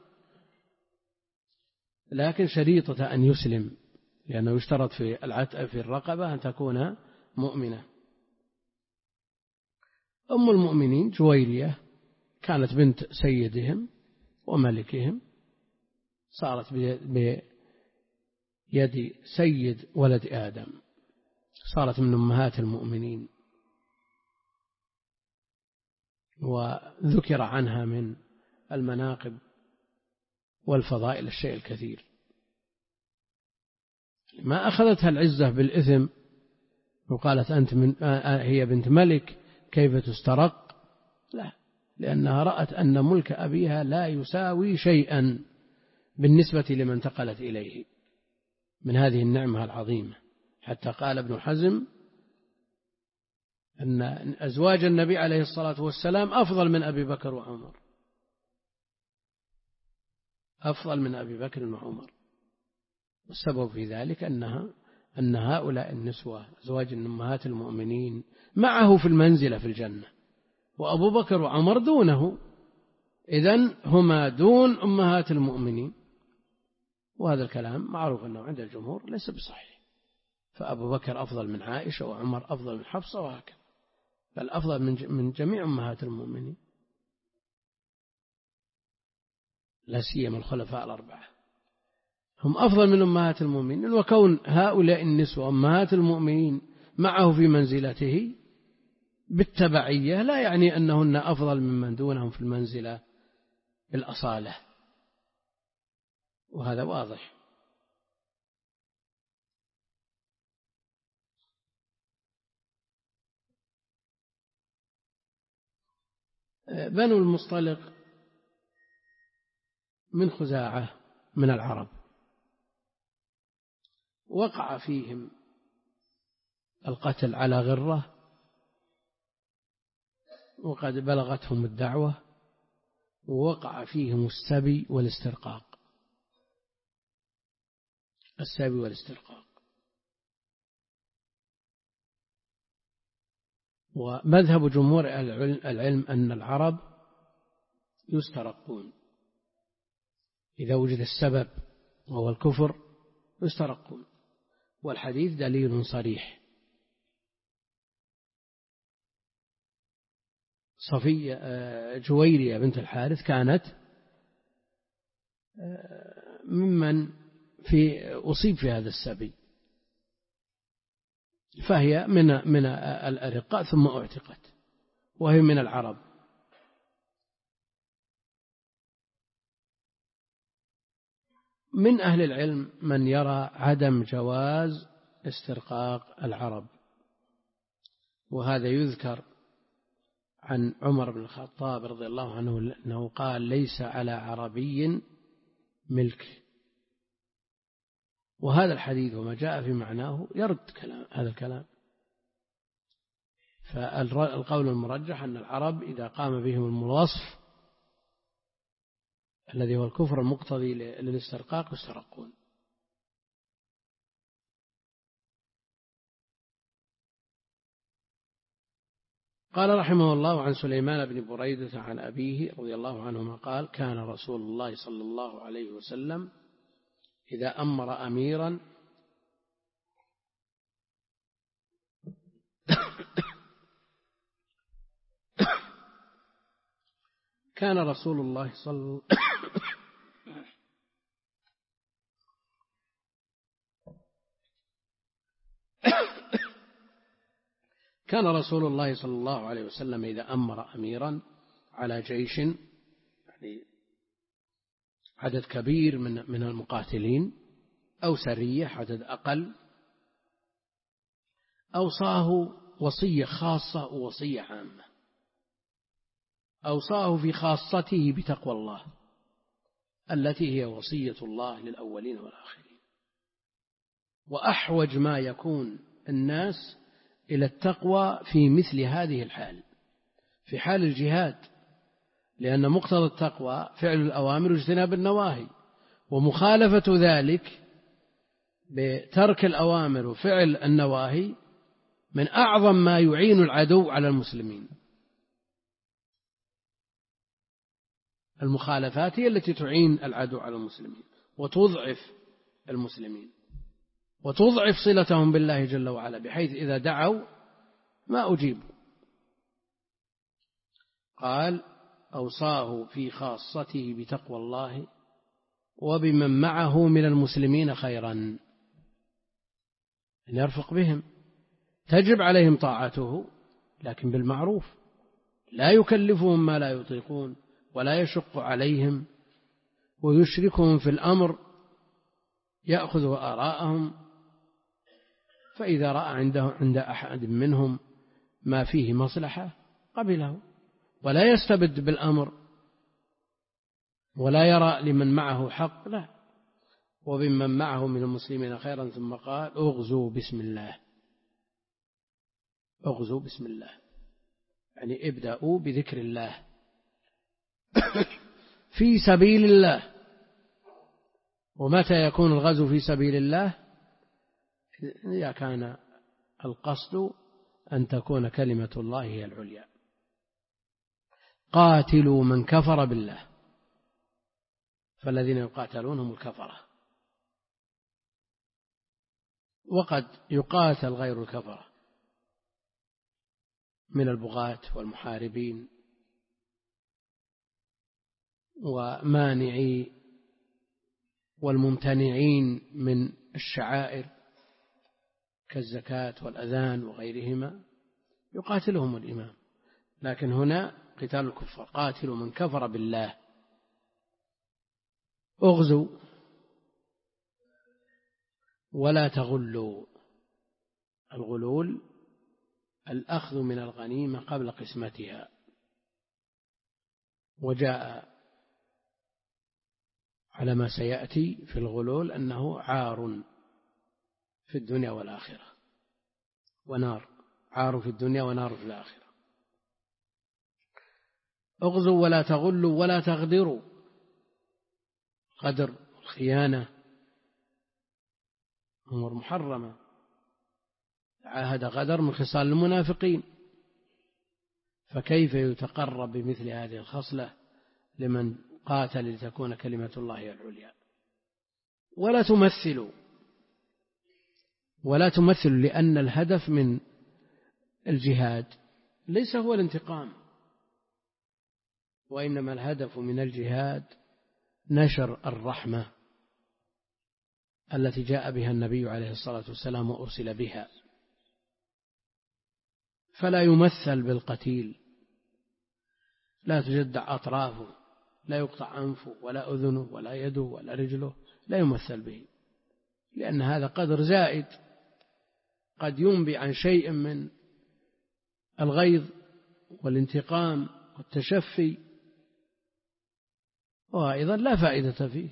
لكن شريطة أن يسلم، لأنه يشترط في العتق في الرقبة أن تكون مؤمنة. أم المؤمنين جويرية كانت بنت سيدهم وملكهم، صارت بيد سيد ولد آدم، صارت من أمهات المؤمنين، وذكر عنها من المناقب والفضائل الشيء الكثير. ما أخذتها العزة بالإثم وقالت أنت من هي بنت ملك كيف تسترق، لا، لأنها رأت أن ملك أبيها لا يساوي شيئا بالنسبة لمن انتقلت إليه من هذه النعمة العظيمة. حتى قال ابن حزم أن أزواج النبي عليه الصلاة والسلام أفضل من أبي بكر وعمر، أفضل من أبي بكر وعمر، والسبب في ذلك أنها أن هؤلاء النسوة أزواج أمهات المؤمنين معه في المنزلة في الجنة، وأبو بكر وعمر دونه، إذن هما دون أمهات المؤمنين، وهذا الكلام معروف أنه عند الجمهور ليس بصحيح. فأبو بكر أفضل من عائشة، وعمر أفضل من حفصة، وهكذا، بل أفضل من جميع أمهات المؤمنين، لا سيما الخلفاء الأربعة، هم أفضل من أمهات المؤمنين. وكون هؤلاء النسوة أمهات المؤمنين معه في منزلته بالتبعية لا يعني أنهن أفضل ممن دونهم في المنزلة بالأصالة، وهذا واضح. بنو المصطلق من خزاعة من العرب، وقع فيهم القتل على غرة، وقد بلغتهم الدعوة، ووقع فيهم السبي والاسترقاق. السبي والاسترقاق ومذهب جمهور العلم أن العرب يسترقون إذا وجد السبب وهو الكفر، يسترقون، والحديث دليل صريح. صفية جويرية بنت الحارث كانت ممن في أصيب في هذا السبي، فهي من من الأرقاء ثم اعتقت، وهي من العرب. من أهل العلم من يرى عدم جواز استرقاق العرب، وهذا يذكر عن عمر بن الخطاب رضي الله عنه أنه قال ليس على عربي ملك، وهذا الحديث وما جاء في معناه يرد كلام هذا الكلام. فالقول المرجح أن العرب إذا قام بهم الوصف الذي هو الكفر المقتضي للاسترقاق يسترقون. قال رحمه الله عن سليمان بن بريدة عن أبيه رضي الله عنهما قال كان رسول الله صلى الله عليه وسلم إذا أمر أميرا كان رسول الله صلى كان رسول الله صلى الله عليه وسلم إذا أمر أميرا على جيش، يعني عدد كبير من من المقاتلين، أو سرية عدد أقل، أوصاه وصية خاصة ووصية عامة. أوصاه في خاصته بتقوى الله التي هي وصية الله للأولين والآخرين، وأحوج ما يكون الناس إلى التقوى في مثل هذه الحال، في حال الجهاد، لأن مقتضى التقوى فعل الأوامر واجتناب النواهي، ومخالفة ذلك بترك الأوامر وفعل النواهي من أعظم ما يعين العدو على المسلمين. المخالفات هي التي تعين العدو على المسلمين وتضعف المسلمين وتضعف صلتهم بالله جل وعلا، بحيث إذا دعوا ما أجيبوا. قال أوصاه في خاصته بتقوى الله وبمن معه من المسلمين خيرا، أن يرفق بهم، تجب عليهم طاعته لكن بالمعروف، لا يكلفهم ما لا يطيقون ولا يشق عليهم، ويشركهم في الأمر، يأخذ آراءهم، فإذا رأى عنده عند أحد منهم ما فيه مصلحة قبله، ولا يستبد بالأمر ولا يرى لمن معه حق، لا. وبمن معه من المسلمين خيرا، ثم قال اغزوا بسم الله. اغزوا بسم الله يعني ابدأوا بذكر الله في سبيل الله. ومتى يكون الغزو في سبيل الله؟ إذا كان القصد أن تكون كلمة الله هي العليا. قاتلوا من كفر بالله، فالذين يقاتلونهم الكفرة، وقد يقاتل غير الكفرة من البغاة والمحاربين ومانعي والممتنعين من الشعائر كالزكاة والأذان وغيرهما، يقاتلهم الإمام. لكن هنا قتال الكفار، قاتلوا من كفر بالله. اغزوا ولا تغلوا. الغلول الأخذ من الغنيمة قبل قسمتها، وجاء على ما سيأتي في الغلول أنه عار في الدنيا والآخرة، ونار، عار في الدنيا ونار في الآخرة. اغزوا ولا تغلوا ولا تغدروا. غدر الخيانة أمور محرمة، عاهد غدر من خصال المنافقين، فكيف يتقرب بمثل هذه الخصلة لمن قاتل لتكون كلمة الله هي العليا؟ ولا تمثلوا، ولا تمثلوا، لأن الهدف من الجهاد ليس هو الانتقام، وإنما الهدف من الجهاد نشر الرحمة التي جاء بها النبي عليه الصلاة والسلام وأرسل بها. فلا يمثل بالقتيل، لا تجدع أطرافه، لا يقطع أنفه ولا أذنه ولا يده ولا رجله، لا يمثل به، لأن هذا قدر زائد قد ينبي عن شيء من الغيظ والانتقام والتشفي، وأيضا لا فائدة فيه.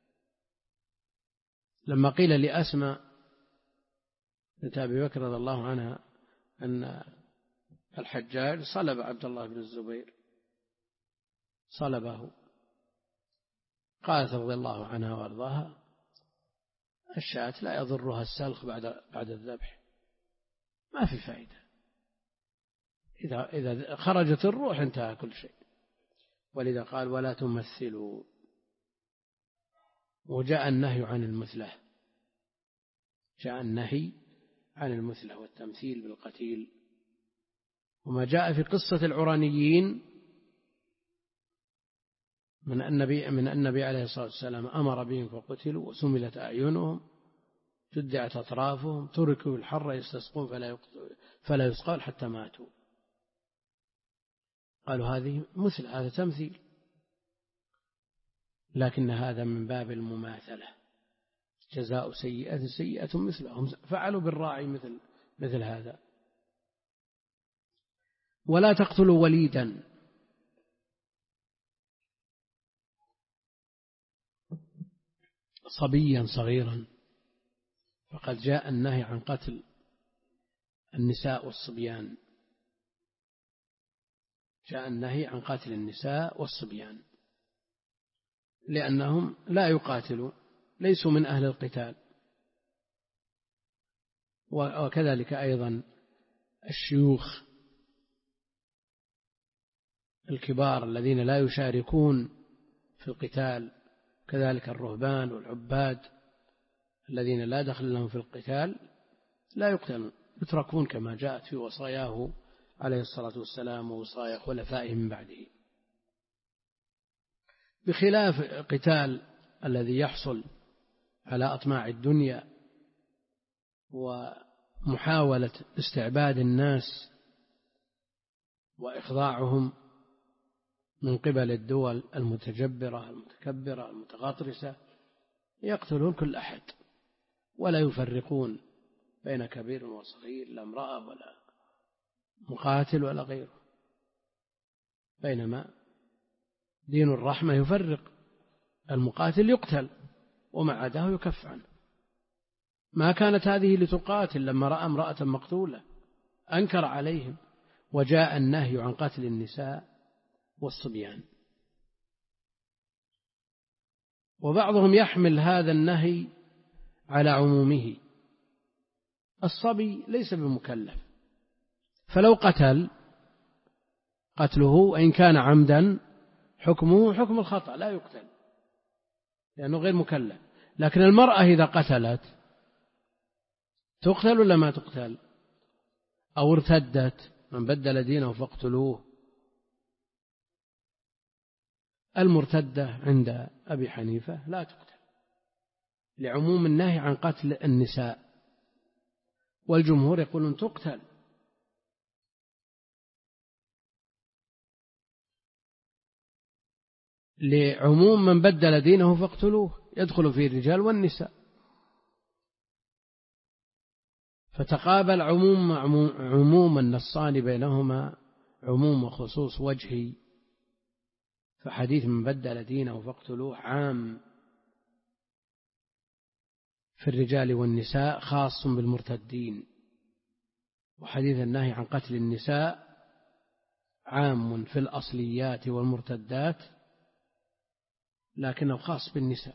لما قيل لأسماء بنت أبي بكر رضي الله عنها أن الحجاج صلب عبد الله بن الزبير، صلبه، قالت رضي الله عنها وارضاها الشاة لا يضرها السلخ بعد بعد الذبح، ما في فائدة، إذا إذا خرجت الروح انتهى كل شيء. ولذا قال ولا تمثلوا. وجاء النهي عن المثلة، جاء النهي عن المثلة والتمثيل بالقتيل. وما جاء في قصة العرانيين من النبي من النبي عليه الصلاة والسلام أمر بهم فقتلوا وسملت أعينهم، جدعت أطرافهم، تركوا الحر يستسقون فلا فلا يسقون حتى ماتوا. قالوا هذه مثل، هذا تمثيل، لكن هذا من باب المماثلة، جزاء سيئة سيئة مثلهم، فعلوا بالراعي مثل مثل هذا. ولا تقتلوا وليدا صبيا صغيرا، فقد جاء النهي عن قتل النساء والصبيان، جاء النهي عن قتل النساء والصبيان لأنهم لا يقاتلوا، ليسوا من أهل القتال. وكذلك أيضا الشيوخ الكبار الذين لا يشاركون في القتال، كذلك الرهبان والعباد الذين لا دخل لهم في القتال لا يقتلون، يتركون كما جاءت في وصاياه عليه الصلاة والسلام ووصايا خلفائه من بعده، بخلاف قتال الذي يحصل على أطماع الدنيا ومحاولة استعباد الناس وإخضاعهم من قبل الدول المتجبرة المتكبرة المتغطرسة، يقتلون كل أحد ولا يفرقون بين كبير وصغير، لا امرأة ولا مقاتل ولا غيره. بينما دين الرحمة يفرق، المقاتل يقتل وما عداه يكف عنه. ما كانت هذه لتقاتل، لما رأى امرأة مقتولة أنكر عليهم، وجاء النهي عن قتل النساء والصبيان. وبعضهم يحمل هذا النهي على عمومه، الصبي ليس بمكلف، فلو قتل قتله وإن كان عمدا حكمه حكم الخطأ لا يقتل لأنه غير مكلف. لكن المرأة إذا قتلت تقتل ولا ما تقتل؟ أو ارتدت من بدل دينه فاقتلوه. المرتدة عند أبي حنيفة لا تقتل لعموم النهي عن قتل النساء، والجمهور يقولون تقتل لعموم من بدل دينه فاقتلوه، يدخل فيه الرجال والنساء. فتقابل عموم عموم النصان بينهما عموم وخصوص وجهي، فحديث من بدل دينه فاقتلوه عام في الرجال والنساء خاص بالمرتدين، وحديث النهي عن قتل النساء عام في الأصليات والمرتدات لكنه خاص بالنساء.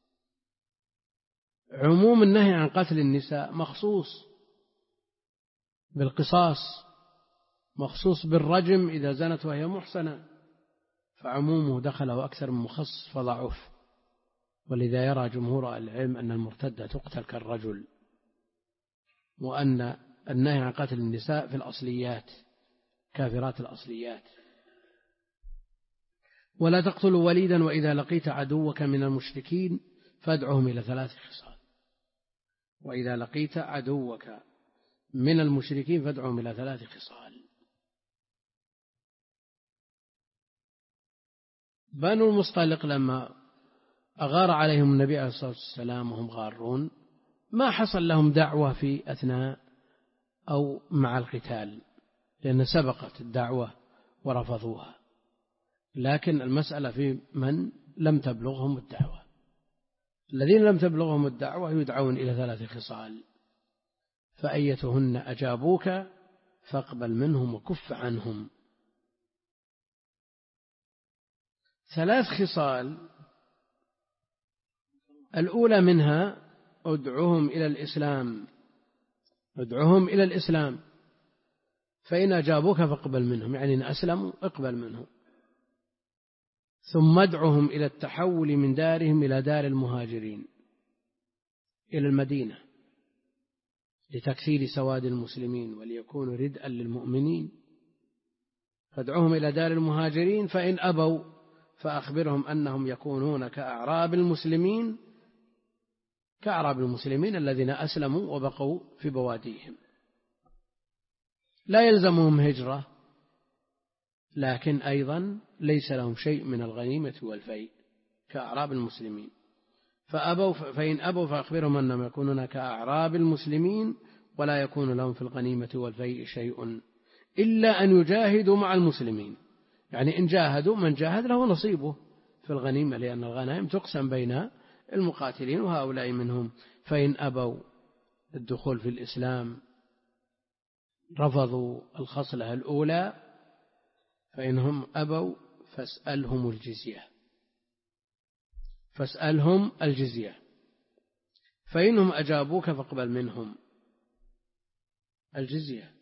عموم النهي عن قتل النساء مخصوص بالقصاص، مخصوص بالرجم إذا زنت وهي محصنة، فعمومه دخله أكثر من مخصص فضعف. ولذا يرى جمهور العلم أن المرتدة تقتل كالرجل، وأن النهي عن قتل النساء في الأصليات كافرات الأصليات. ولا تقتلوا وليدا وإذا لقيت عدوك من المشركين فادعهم إلى ثلاث خصال. وإذا لقيت عدوك من المشركين فادعهم إلى ثلاث خصال. بنو المصطلق لما أغار عليهم النبي عليه الصلاة والسلام وهم غارون ما حصل لهم دعوة في أثناء أو مع القتال، لأن سبقت الدعوة ورفضوها، لكن المسألة في من لم تبلغهم الدعوة. الذين لم تبلغهم الدعوة يدعون إلى ثلاث خصال، فأيتهن أجابوك فاقبل منهم وكف عنهم. ثلاث خصال، الأولى منها ادعوهم إلى الإسلام، ادعوهم إلى الإسلام، فإن أجابوك فاقبل منهم، يعني إن أسلموا اقبل منهم. ثم ادعوهم إلى التحول من دارهم إلى دار المهاجرين إلى المدينة لتكثير سواد المسلمين وليكونوا ردءا للمؤمنين. فادعوهم إلى دار المهاجرين، فإن أبوا فأخبرهم أنهم يكونون كأعراب المسلمين كأعراب المسلمين الذين أسلموا وبقوا في بواديهم، لا يلزمهم هجرة، لكن أيضا ليس لهم شيء من الغنيمة والفيء كأعراب المسلمين. فأبوا فإن أبوا فأخبرهم أنهم يكونون كأعراب المسلمين ولا يكون لهم في الغنيمة والفيء شيء إلا أن يجاهدوا مع المسلمين، يعني إن جاهدوا من جاهد له نصيبه في الغنيمة، لأن الغنائم تقسم بين المقاتلين وهؤلاء منهم. فإن أبوا الدخول في الإسلام، رفضوا الخصلة الأولى، فإنهم أبوا فاسألهم الجزية فاسألهم الجزية فإنهم أجابوك فاقبل منهم الجزية.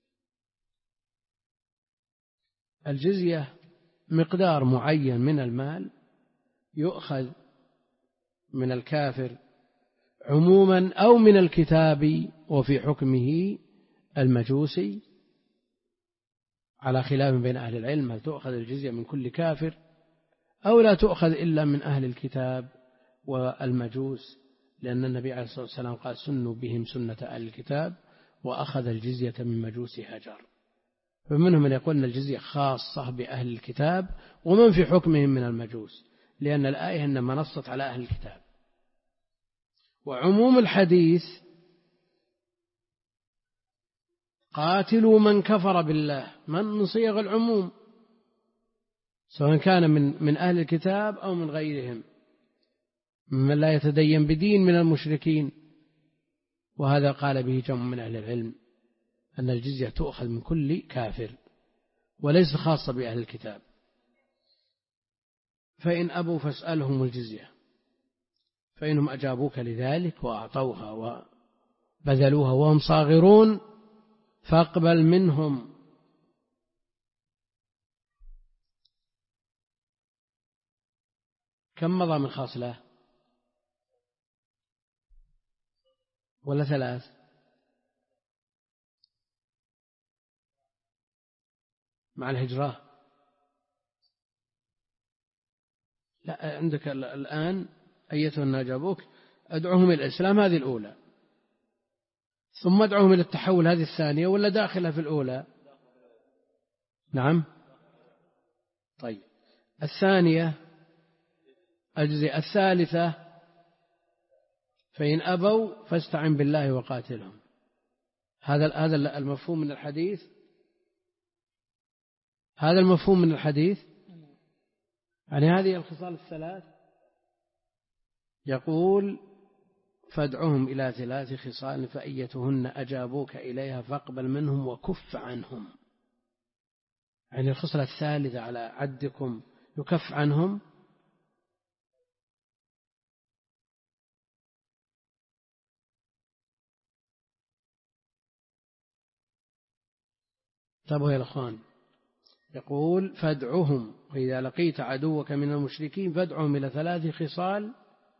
الجزية مقدار معين من المال يؤخذ من الكافر عموما أو من الكتاب وفي حكمه المجوسي، على خلاف بين أهل العلم هل تؤخذ الجزية من كل كافر أو لا تؤخذ إلا من أهل الكتاب والمجوس، لأن النبي عليه الصلاة والسلام قال سنوا بهم سنة أهل الكتاب وأخذ الجزية من مجوس هجر. فمنهم من يقول أن الجزية خاصة بأهل الكتاب ومن في حكمهم من المجوس، لأن الآية إنما نصت على أهل الكتاب. وعموم الحديث قاتلوا من كفر بالله، من صيغ العموم سواء كان من من أهل الكتاب أو من غيرهم ممن لا يتدين بدين من المشركين. وهذا قال به جمع من أهل العلم أن الجزية تؤخذ من كل كافر وليس خاصة بأهل الكتاب. فإن أبوا فاسألهم الجزية فإنهم أجابوك لذلك وأعطوها وبذلوها وهم صاغرون فاقبل منهم. كم مضى من خاصلة ولا ثلاث؟ مع الهجرة لا، عندك الآن أيتها الناس أجابوك أدعوهم إلى الإسلام، هذه الأولى، ثم أدعوهم إلى التحول، هذه الثانية، ولا داخلة في الأولى؟ نعم. طيب الثانية أجزاء. الثالثة فإن أبوا فاستعن بالله وقاتلهم. هذا هذا المفهوم من الحديث، هذا المفهوم من الحديث، يعني هذه الخصال الثلاث. يقول فادعهم إلى ثلاث خصال فأيتهن أجابوك إليها فاقبل منهم وكف عنهم، يعني الخصلة الثالثة على عدكم يكف عنهم. انتبهوا يا الأخوان، يقول فادعهم وإذا لقيت عدوك من المشركين فادعهم إلى ثلاث خصال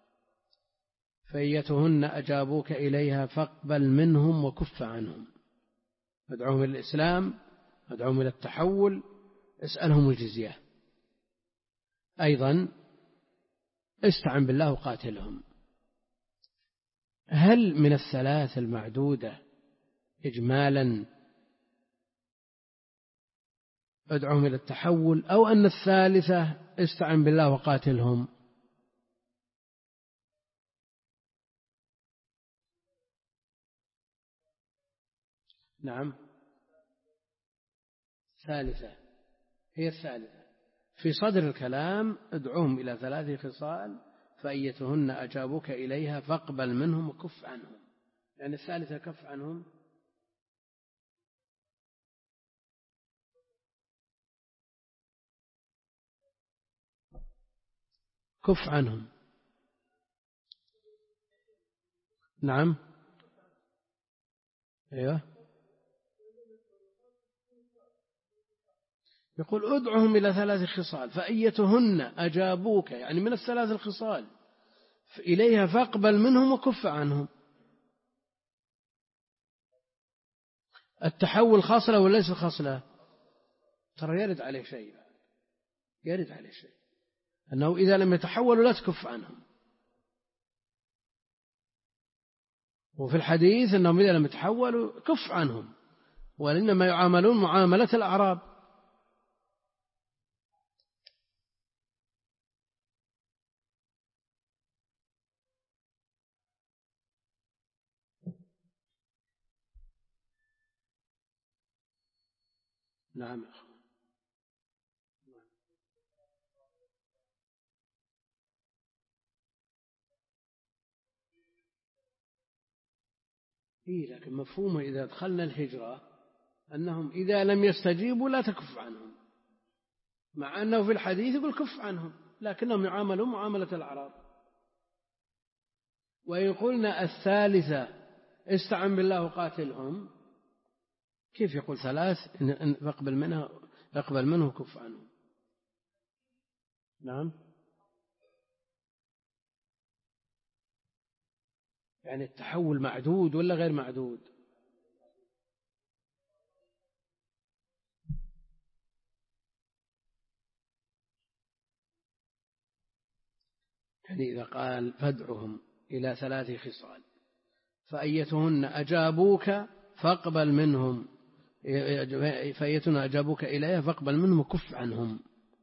فأيتهن أجابوك إليها فاقبل منهم وكف عنهم. ادعوهم إلى الإسلام، ادعوهم إلى التحول، اسألهم الجزية، أيضا استعن بالله وقاتلهم. هل من الثلاث المعدودة إجمالا ادعوهم إلى التحول، أو أن الثالثة استعن بالله وقاتلهم؟ نعم، ثالثة هي الثالثة في صدر الكلام، ادعوهم إلى ثلاث خصال فأيتهن أجابوك إليها فاقبل منهم وكف عنهم، يعني الثالثة كف عنهم. كف عنهم. نعم. أيوه. يقول ادعهم إلى ثلاث خصال فأيتهن أجابوك، يعني من الثلاث الخصال إليها فاقبل منهم وكف عنهم. التحول خاصلة ولا ليس خاصلة؟ ترى يرد عليه شيء، يرد عليه شيء أنه إذا لم يتحولوا لا تكف عنهم، وفي الحديث أنهم إذا لم يتحولوا كف عنهم، وإنما يعاملون معاملة الأعراب. نعم. إيه لكن مفهومه إذا دخلنا الهجرة أنهم إذا لم يستجيبوا لا تكف عنهم، مع أنه في الحديث يقول كف عنهم، لكنهم يعاملون معاملة الأعراب. وإن قلنا الثالثة استعن بالله وقاتلهم، كيف يقول ثلاث فاقبل منها فاقبل منه كف عنهم؟ نعم. يعني التحول معدود ولا غير معدود؟ يعني إذا قال فادعهم إلى ثلاث خصال فأيتهن أجابوك فاقبل منهم، فأيتهن أجابوك إليها فاقبل منهم وكف عنهم.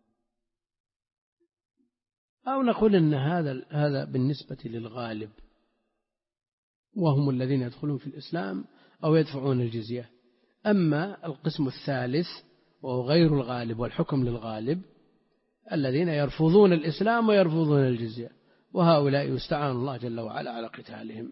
أو نقول أن هذا هذا بالنسبة للغالب وهم الذين يدخلون في الإسلام أو يدفعون الجزية. أما القسم الثالث وهو غير الغالب والحكم للغالب الذين يرفضون الإسلام ويرفضون الجزية، وهؤلاء يستعان الله جل وعلا على قتالهم.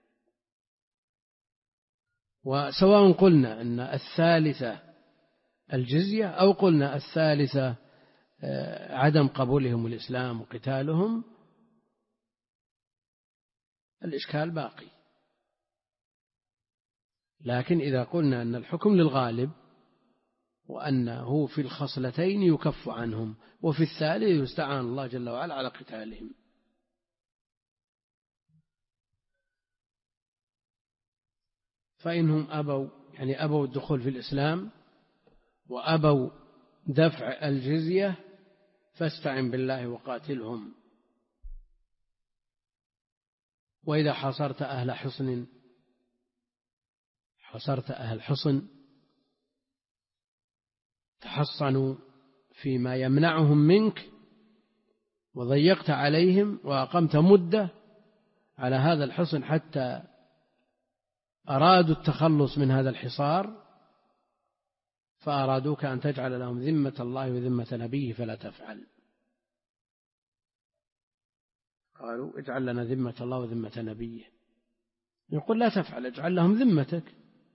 وسواء قلنا أن الثالثة الجزية أو قلنا الثالثة عدم قبولهم الإسلام وقتالهم، الإشكال باقي. لكن إذا قلنا أن الحكم للغالب وأنه في الخصلتين يكف عنهم وفي الثالث يستعان الله جل وعلا على قتالهم. فإنهم أبوا يعني أبوا الدخول في الإسلام وأبوا دفع الجزية فاستعن بالله وقاتلهم. وإذا حصرت أهل حصن حصرت أهل حصن تحصنوا فيما يمنعهم منك وضيقت عليهم وأقمت مدة على هذا الحصن حتى أرادوا التخلص من هذا الحصار فأرادوك أن تجعل لهم ذمة الله وذمة نبيه فلا تفعل. قالوا اجعل لنا ذمة الله وذمة نبيه، يقول لا تفعل، اجعل لهم ذمتك،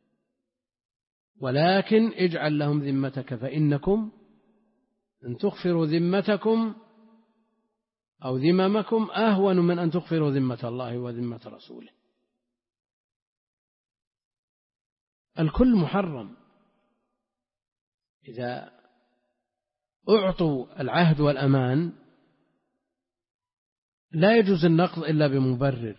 ولكن اجعل لهم ذمتك فإنكم أن تغفروا ذمتكم أو ذممكم أهون من أن تغفروا ذمة الله وذمة رسوله. الكل محرم. إذا أعطوا العهد والأمان لا يجوز النقض إلا بمبرر،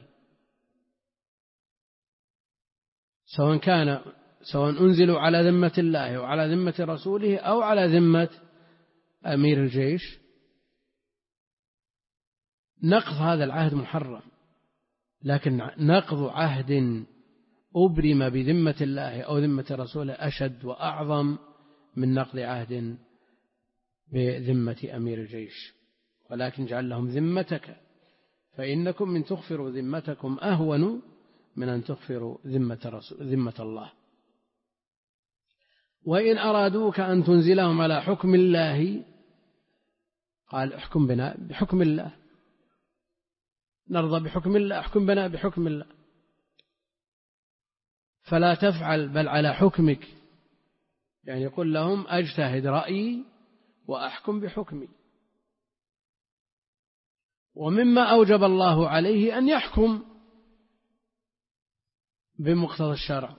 سواء كان سواء أنزلوا على ذمة الله وعلى ذمة رسوله أو على ذمة أمير الجيش، نقض هذا العهد محرم. لكن نقض عهد أبرم بذمة الله أو ذمة رسوله أشد وأعظم من نقض عهد بذمة أمير الجيش. ولكن جعل لهم ذمتك فإنكم من تغفروا ذمتكم أهون من أن تغفروا ذمة, رسول ذمة الله. وإن أرادوك أن تنزلهم على حكم الله قال احكم بنا بحكم الله، نرضى بحكم الله، احكم بنا بحكم الله، فلا تفعل بل على حكمك. يعني يقول لهم أجتهد رأيي وأحكم بحكمي. ومما أوجب الله عليه أن يحكم بمقتضى الشرع،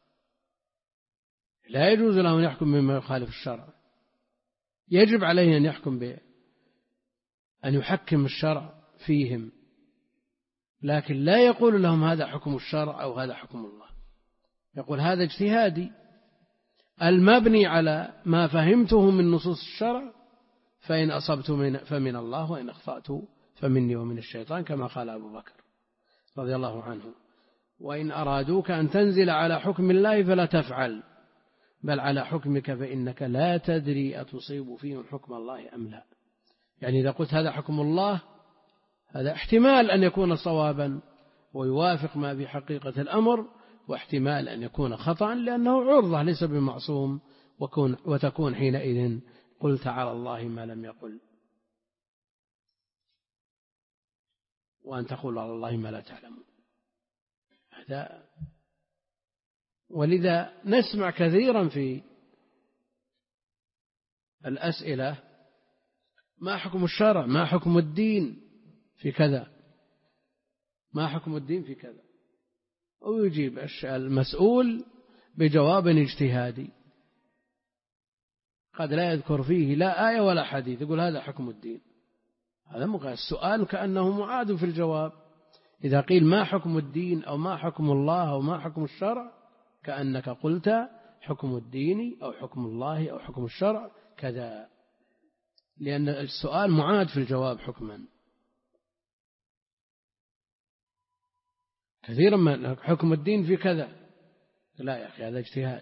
لا يجوز له أن يحكم بما يخالف الشرع، يجب عليه أن يحكم به، أن يحكم الشرع فيهم، لكن لا يقول لهم هذا حكم الشرع أو هذا حكم الله، يقول هذا اجتهادي المبني على ما فهمته من نصوص الشرع، فإن أصبت فمن الله وإن أخطأت فمني ومن الشيطان، كما قال أبو بكر رضي الله عنه. وإن أرادوك أن تنزل على حكم الله فلا تفعل بل على حكمك فإنك لا تدري أتصيب فيهم حكم الله أم لا. يعني إذا قلت هذا حكم الله هذا احتمال أن يكون صوابا ويوافق ما في حقيقة الأمر، واحتمال أن يكون خطأ لأنه عرضة ليس بمعصوم وكون وتكون حينئذ قلت على الله ما لم يقل، وأن تقول على الله ما لا تعلمون. هذا ولذا نسمع كثيرا في الأسئلة: ما حكم الشرع، ما حكم الدين في كذا، ما حكم الدين في كذا، ويجيب المسؤول بجواب اجتهادي قد لا يذكر فيه لا آية ولا حديث، يقول هذا حكم الدين. هذا مقال السؤال كأنه معاد في الجواب. إذا قيل ما حكم الدين أو ما حكم الله أو ما حكم الشرع، كأنك قلت حكم الدين أو حكم الله أو حكم الشرع كذا، لأن السؤال معاد في الجواب حكما. كثيرا ما حكم الدين في كذا، لا يا أخي هذا اجتهاد.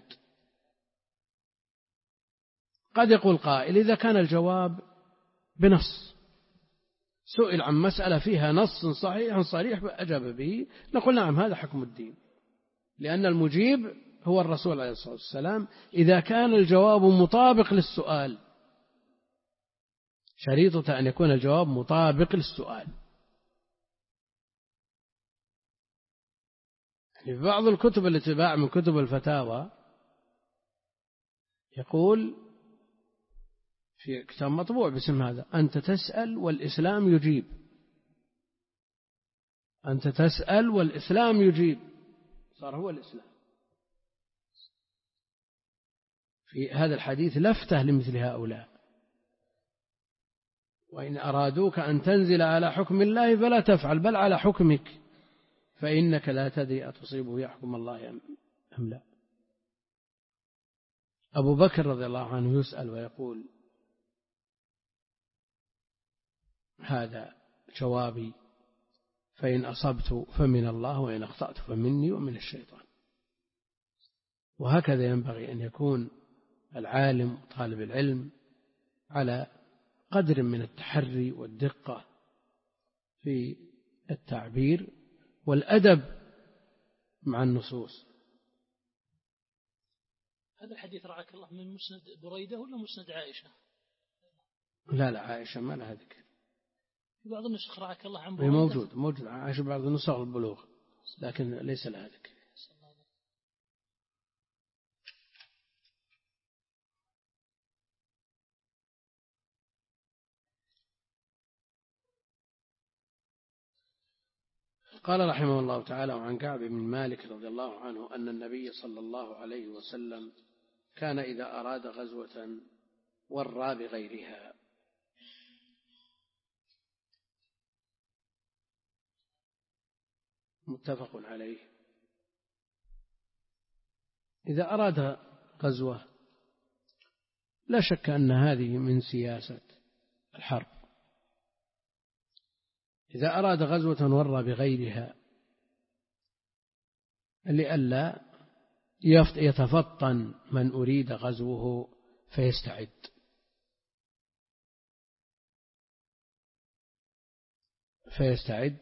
قد يقول قائل: إذا كان الجواب بنص، سئل عن مسألة فيها نص صحيح صريح أجاب به، نقول نعم هذا حكم الدين، لأن المجيب هو الرسول عليه الصلاة والسلام. إذا كان الجواب مطابق للسؤال، شريطة أن يكون الجواب مطابق للسؤال. يعني في بعض الكتب التي تباع من كتب الفتاوى يقول في كتاب مطبوع باسم هذا: أنت تسأل والإسلام يجيب، أنت تسأل والإسلام يجيب، صار هو الإسلام. في هذا الحديث لفتة لمثل هؤلاء: وإن أرادوك أن تنزل على حكم الله فلا تفعل، بل على حكمك، فإنك لا تدري أتصيبه يحكم الله أم لا. أبو بكر رضي الله عنه يسأل ويقول: هذا جوابي، فإن أصبت فمن الله وإن أخطأت فمني ومن الشيطان. وهكذا ينبغي أن يكون العالم طالب العلم على قدر من التحري والدقة في التعبير والأدب مع النصوص. هذا الحديث رعاك الله من مسند بريدة ولا مسند عائشة؟ لا لا عائشة ما لها ذكر. في بعض النسخ رعاك الله عن بريدة موجود موجود عائشة بعض النسخ البلوغ، لكن ليس لها ذكر. قال رحمه الله تعالى: وعن كعب بن مالك رضي الله عنه أن النبي صلى الله عليه وسلم كان إذا أراد غزوة ورى بغيرها. متفق عليه. إذا أراد غزوة لا شك أن هذه من سياسة الحرب. إذا أراد غزوة ورى بغيرها لئلا يتفطن من أريد غزوه فيستعد. فيستعد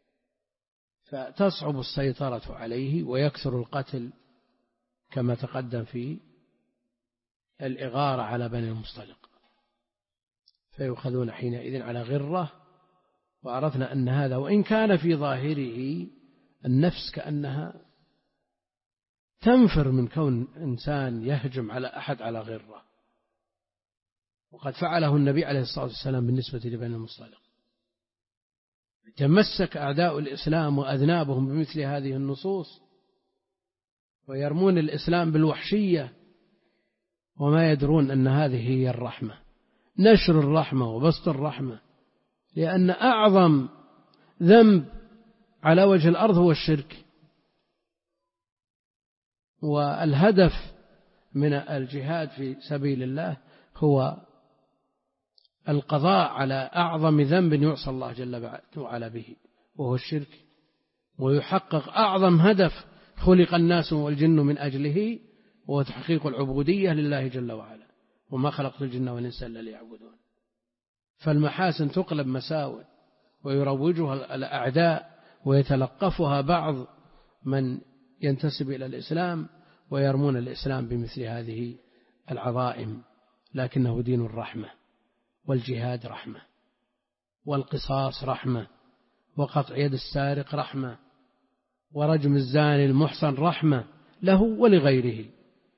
فتصعب السيطرة عليه ويكثر القتل، كما تقدم في الإغارة على بني المصطلق، فيؤخذون حينئذ على غرة. وعرفنا أن هذا وإن كان في ظاهره النفس كأنها تنفر من كون إنسان يهجم على أحد على غرة، وقد فعله النبي عليه الصلاة والسلام بالنسبة لبني المصطلق. تمسك أعداء الإسلام وأذنابهم بمثل هذه النصوص ويرمون الإسلام بالوحشية، وما يدرون أن هذه هي الرحمة، نشر الرحمة وبسط الرحمة، لأن أعظم ذنب على وجه الأرض هو الشرك. والهدف من الجهاد في سبيل الله هو القضاء على أعظم ذنب يعصى الله جل وعلا به، وهو الشرك، ويحقق أعظم هدف خلق الناس والجن من أجله، وهو تحقيق العبودية لله جل وعلا. وما خلقت الجن والإنس إلا ليعبدون. فالمحاسن تقلب مساوئ ويروجها الأعداء ويتلقفها بعض من ينتسب إلى الإسلام، ويرمون الإسلام بمثل هذه العظائم، لكنه دين الرحمة، والجهاد رحمة، والقصاص رحمة، وقطع يد السارق رحمة، ورجم الزاني المحصن رحمة له ولغيره.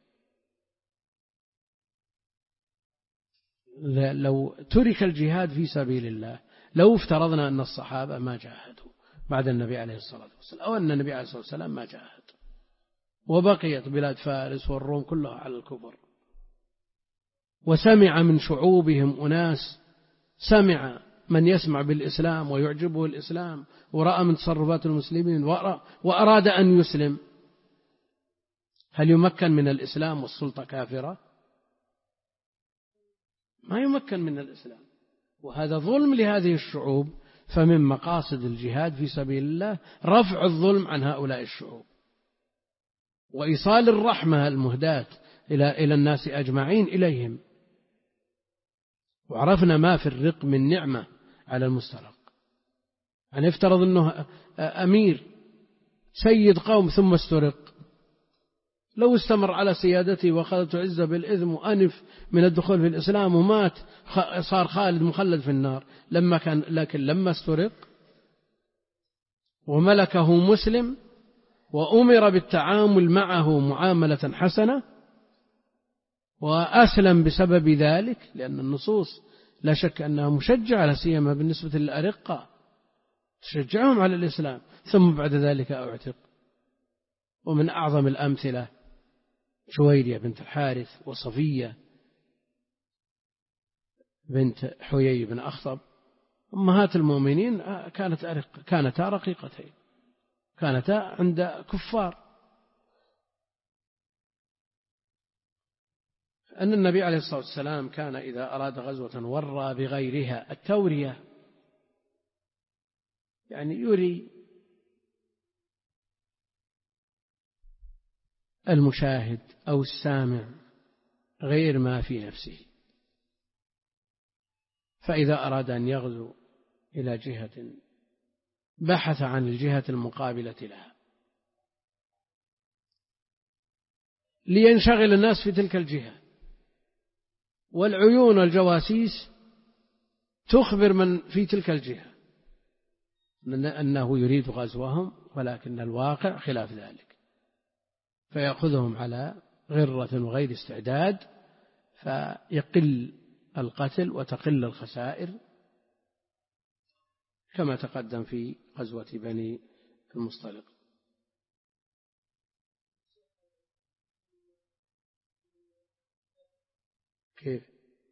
لو ترك الجهاد في سبيل الله، لو افترضنا أن الصحابة ما جاهدوا بعد النبي عليه الصلاة والسلام، أو أن النبي عليه الصلاة والسلام ما جاهد، وبقيت بلاد فارس والروم كلها على الكفر، وسمع من شعوبهم أناس، سمع من يسمع بالإسلام ويعجبه الإسلام، ورأى من تصرفات المسلمين وأراد أن يسلم، هل يمكن من الإسلام والسلطة كافرة؟ ما يمكن من الإسلام، وهذا ظلم لهذه الشعوب. فمن مقاصد الجهاد في سبيل الله رفع الظلم عن هؤلاء الشعوب، وإيصال الرحمة المهداة إلى إلى الناس أجمعين إليهم. وعرفنا ما في الرق من نعمة على المسترق. أن يفترض أنه أمير سيد قوم ثم استرق، لو استمر على سيادته وأخذته عزة بالإثم وأنف من الدخول في الإسلام ومات، صار خالد مخلد في النار. لما كان لكن لما استرق وملكه مسلم وأمر بالتعامل معه معاملة حسنة وأسلم بسبب ذلك، لأن النصوص لا شك أنها مشجعة، لا سيما بالنسبة للأرقة تشجعهم على الإسلام، ثم بعد ذلك أعتق. ومن أعظم الأمثلة جويرية بنت الحارث وصفية بنت حيي بن أخطب، أمهات المؤمنين كانت أرق كانتا رقيقتين، كانتا عند كفار. أن النبي عليه الصلاة والسلام كان إذا أراد غزوة ورى بغيرها. التورية يعني يري المشاهد أو السامع غير ما في نفسه. فإذا أراد أن يغزو إلى جهة بحث عن الجهة المقابلة لها لينشغل الناس في تلك الجهة، والعيون والجواسيس تخبر من في تلك الجهة أنه يريد غزوهم، ولكن الواقع خلاف ذلك، فيأخذهم على غرة وغير استعداد، فيقل القتل وتقل الخسائر، كما تقدم في غزوة بني المصطلق. كيف؟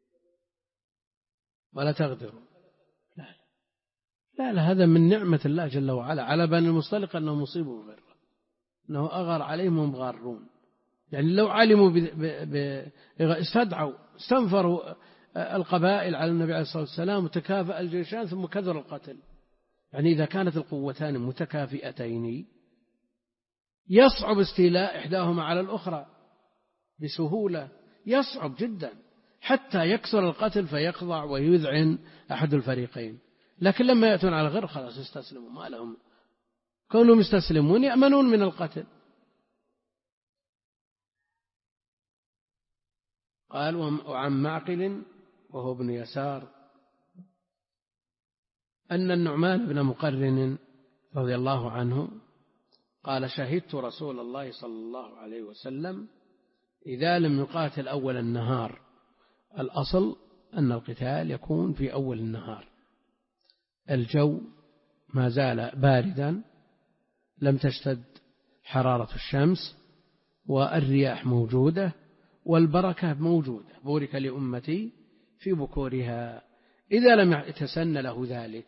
ولا تغدروا. لا لا لا، هذا من نعمة الله جل وعلا على بني المصطلق أنه مصيبوا غرة، أنه أغار عليهم هم غارون. يعني لو علموا ب... ب... ب... استدعوا استنفروا القبائل على النبي عليه الصلاة والسلام وتكافأ الجيشان ثم كثر القتل. يعني إذا كانت القوتان متكافئتين يصعب استيلاء إحداهما على الأخرى بسهولة، يصعب جدا حتى يكثر القتل فيخضع ويذعن أحد الفريقين. لكن لما يأتون على الغر خلاص يستسلموا، ما لهم، كونهم يستسلمون يأمنون من القتل. قال وعن معقل وهو ابن يسار أن النعمان بن مقرن رضي الله عنه قال شهدت رسول الله صلى الله عليه وسلم إذا لم يقاتل أول النهار. الأصل أن القتال يكون في أول النهار، الجو ما زال باردا، لم تشتد حرارة الشمس، والرياح موجودة، والبركة موجودة، بورك لأمتي في بكورها. إذا لم يتسن له ذلك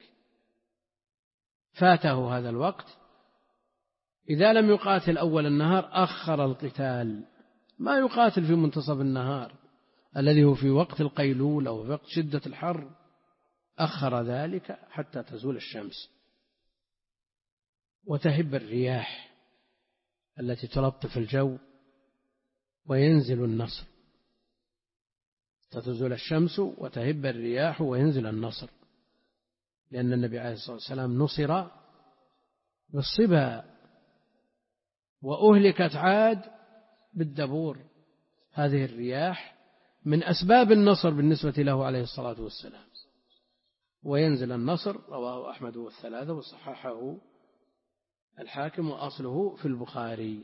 فاته هذا الوقت. إذا لم يقاتل أول النهار أخر القتال، ما يقاتل في منتصف النهار الذي هو في وقت القيلولة وفي وقت شدة الحر، أخر ذلك حتى تزول الشمس وتهب الرياح التي تلطف الجو وينزل النصر، تزول الشمس وتهب الرياح وينزل النصر، لأن النبي عليه الصلاة والسلام نصر بالصبا وأهلكت عاد بالدبور. هذه الرياح من أسباب النصر بالنسبة له عليه الصلاة والسلام. وينزل النصر رواه أحمد والثلاثة وصححه الحاكم وأصله في البخاري.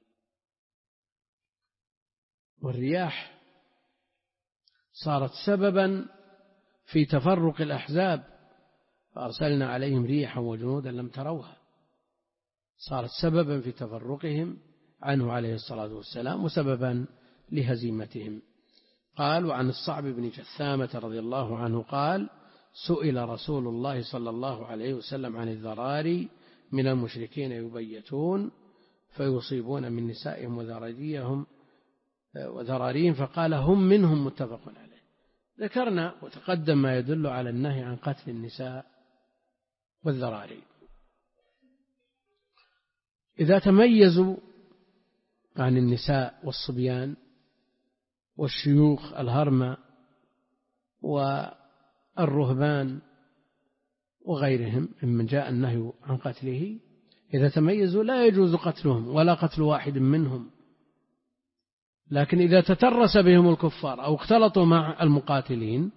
والرياح صارت سببا في تفرق الأحزاب، فأرسلنا عليهم ريحا وجنودا لم تروها، صارت سببا في تفرقهم عنه عليه الصلاة والسلام وسببا لهزيمتهم. قال: وعن الصعب بن جثامة رضي الله عنه قال: سئل رسول الله صلى الله عليه وسلم عن الذراري من المشركين يبيتون فيصيبون من نسائهم وذراريهم وذراريهم، فقال: هم منهم متفق عليه. ذكرنا وتقدم ما يدل على النهي عن قتل النساء والذراري. إذا تميزوا عن النساء والصبيان والشيوخ الهرمة والرهبان وغيرهم ممن جاء النهي عن قتله، إذا تميزوا لا يجوز قتلهم ولا قتل واحد منهم. لكن إذا تترس بهم الكفار أو اختلطوا مع المقاتلين،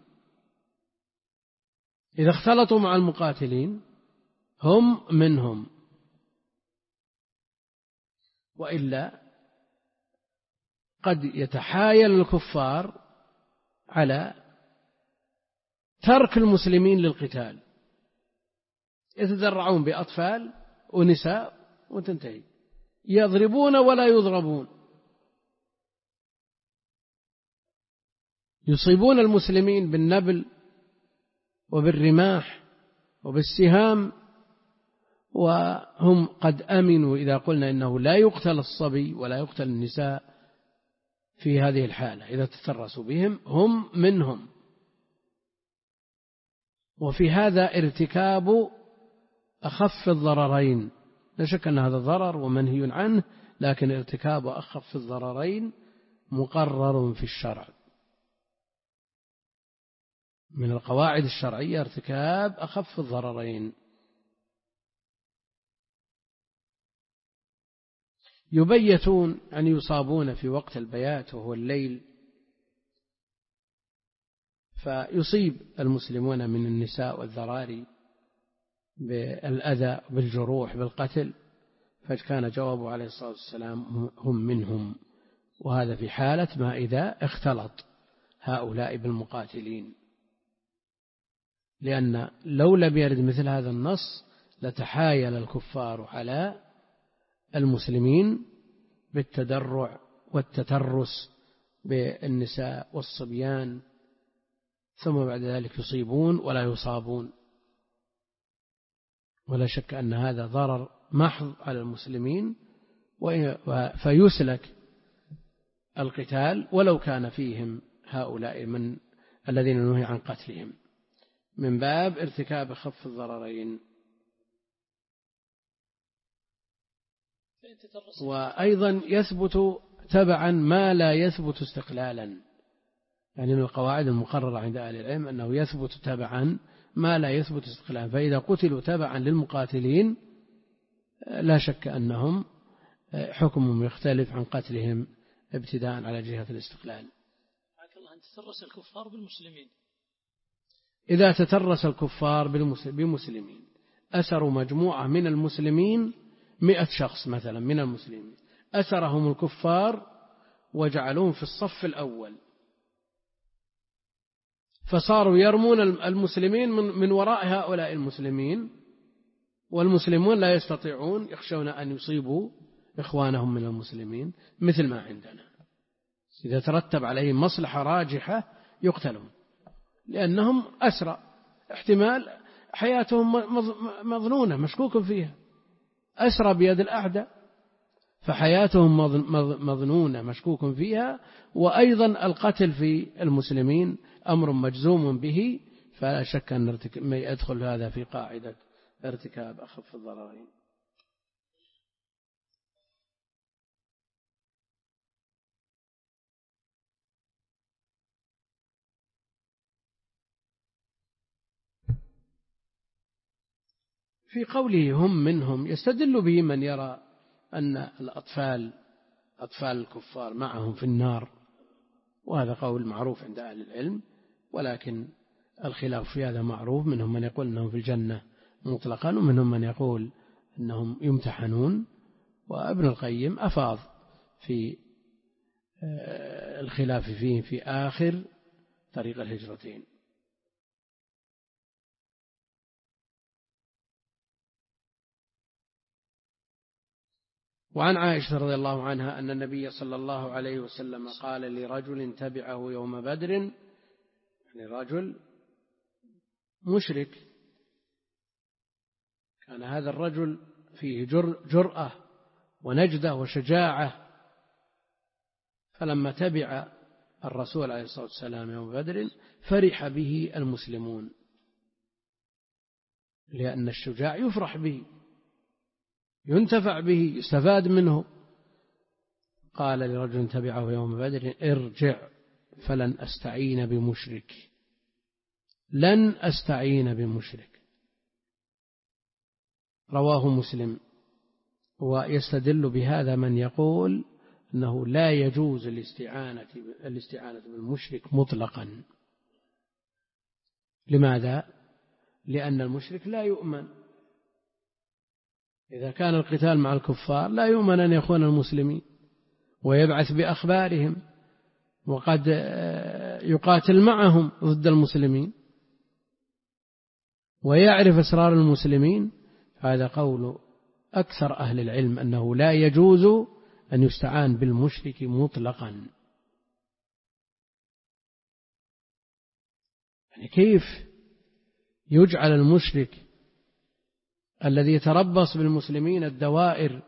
إذا اختلطوا مع المقاتلين هم منهم، وإلا قد يتحايل الكفار على ترك المسلمين للقتال، يتذرعون بأطفال ونساء وتنتهي، يضربون ولا يضربون، يصيبون المسلمين بالنبل وبالرماح وبالسهام، وهم قد أمنوا إذا قلنا إنه لا يقتل الصبي ولا يقتل النساء في هذه الحالة إذا تترسوا بهم، هم منهم. وفي هذا ارتكاب أخف الضررين، لا شك أن هذا ضرر ومنهي عنه، لكن ارتكاب أخف الضررين مقرر في الشرع. من القواعد الشرعية ارتكاب أخف الضررين. يبيتون أن يصابون في وقت البيات وهو الليل، فيصيب المسلمون من النساء والذراري بالأذى بالجروح بالقتل، فكان جوابه عليه الصلاة والسلام: هم منهم. وهذا في حالة ما إذا اختلط هؤلاء بالمقاتلين، لأن لو لم يرد مثل هذا النص لتحايل الكفار على المسلمين بالتدرع والتترس بالنساء والصبيان، ثم بعد ذلك يصيبون ولا يصابون. ولا شك أن هذا ضرر محض على المسلمين، فيسلك القتال ولو كان فيهم هؤلاء من الذين نهي عن قتلهم، من باب ارتكاب خف الضررين. وأيضا يثبت تبعا ما لا يثبت استقلالا، يعني من القواعد المقررة عند أهل العلم أنه يثبت تبعا ما لا يثبت استقلالا، فإذا قتلوا تبعا للمقاتلين لا شك أنهم حكمهم يختلف عن قتلهم ابتداء على جهة الاستقلال. أن تترس الكفار بالمسلمين، إذا تترس الكفار بمسلمين، أسروا مجموعة من المسلمين، مئة شخص مثلا من المسلمين، أسرهم الكفار وجعلوهم في الصف الأول، فصاروا يرمون المسلمين من وراء هؤلاء المسلمين، والمسلمون لا يستطيعون، يخشون أن يصيبوا إخوانهم من المسلمين، مثل ما عندنا إذا ترتب عليهم مصلحة راجحة يقتلون، لأنهم أسرى، احتمال حياتهم مظنونة مشكوك فيها، أسرى بيد الأعداء، فحياتهم مظنونة مشكوك فيها. وأيضا القتل في المسلمين أمر مجزوم به، فلا شك أن يدخل هذا في قاعدة ارتكاب أخف الضررين. في قوله هم منهم يستدل به من يرى أن الأطفال أطفال الكفار معهم في النار، وهذا قول معروف عند أهل العلم، ولكن الخلاف في هذا معروف، منهم من يقول أنهم في الجنة مطلقا ومنهم من يقول أنهم يمتحنون. وابن القيم أفاض في الخلاف فيه في آخر طريق الهجرتين. وعن عائشة رضي الله عنها أن النبي صلى الله عليه وسلم قال لرجل تبعه يوم بدر، يعني رجل مشرك، كان هذا الرجل فيه جرأة ونجدة وشجاعة، فلما تبع الرسول عليه الصلاة والسلام يوم بدر فرح به المسلمون، لأن الشجاع يفرح به، ينتفع به، يستفاد منه. قال لرجل تبعه يوم بدر ارجع فلن أستعين بمشرك، لن أستعين بمشرك. رواه مسلم. ويستدل بهذا من يقول أنه لا يجوز الاستعانة الاستعانة بالمشرك مطلقا. لماذا؟ لأن المشرك لا يؤمن، إذا كان القتال مع الكفار لا يؤمن أن يخون المسلمين ويبعث بأخبارهم، وقد يقاتل معهم ضد المسلمين ويعرف أسرار المسلمين. هذا قول أكثر أهل العلم أنه لا يجوز أن يستعان بالمشرك مطلقا. يعني كيف يجعل المشرك الذي يتربص بالمسلمين الدوائر،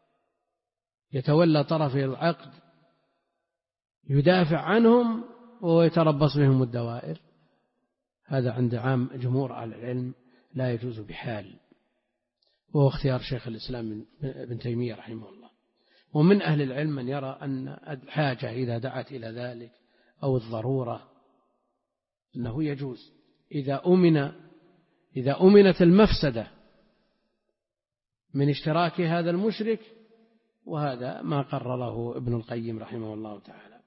يتولى طرفي العقد، يدافع عنهم وهو يتربص بهم الدوائر؟ هذا عند عام جمهور أهل العلم لا يجوز بحال، وهو اختيار شيخ الإسلام ابن تيمية رحمه الله. ومن أهل العلم من يرى أن الحاجة إذا دعت إلى ذلك أو الضرورة أنه يجوز إذا أمن إذا أمنت المفسدة من اشتراك هذا المشرك، وهذا ما قرره ابن القيم رحمه الله تعالى.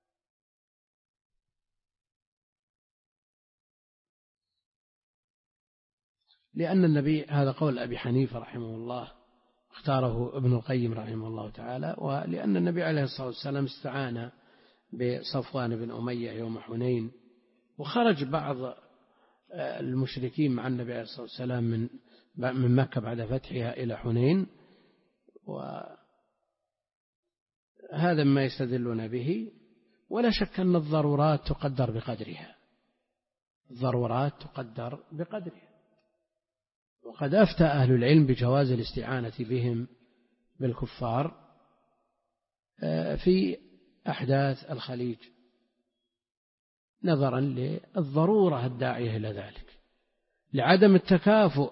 لأن النبي، هذا قول أبي حنيفة رحمه الله اختاره ابن القيم رحمه الله تعالى، ولأن النبي عليه الصلاة والسلام استعان بصفوان بن أمية يوم حنين، وخرج بعض المشركين مع النبي عليه الصلاة والسلام من من مكة بعد فتحها إلى حنين، وهذا ما يستدلون به. ولا شك أن الضرورات تقدر بقدرها، الضرورات تقدر بقدرها. وقد أفتى أهل العلم بجواز الاستعانة بهم بالكفار في أحداث الخليج، نظرا للضرورة الداعية إلى ذلك، لعدم التكافؤ.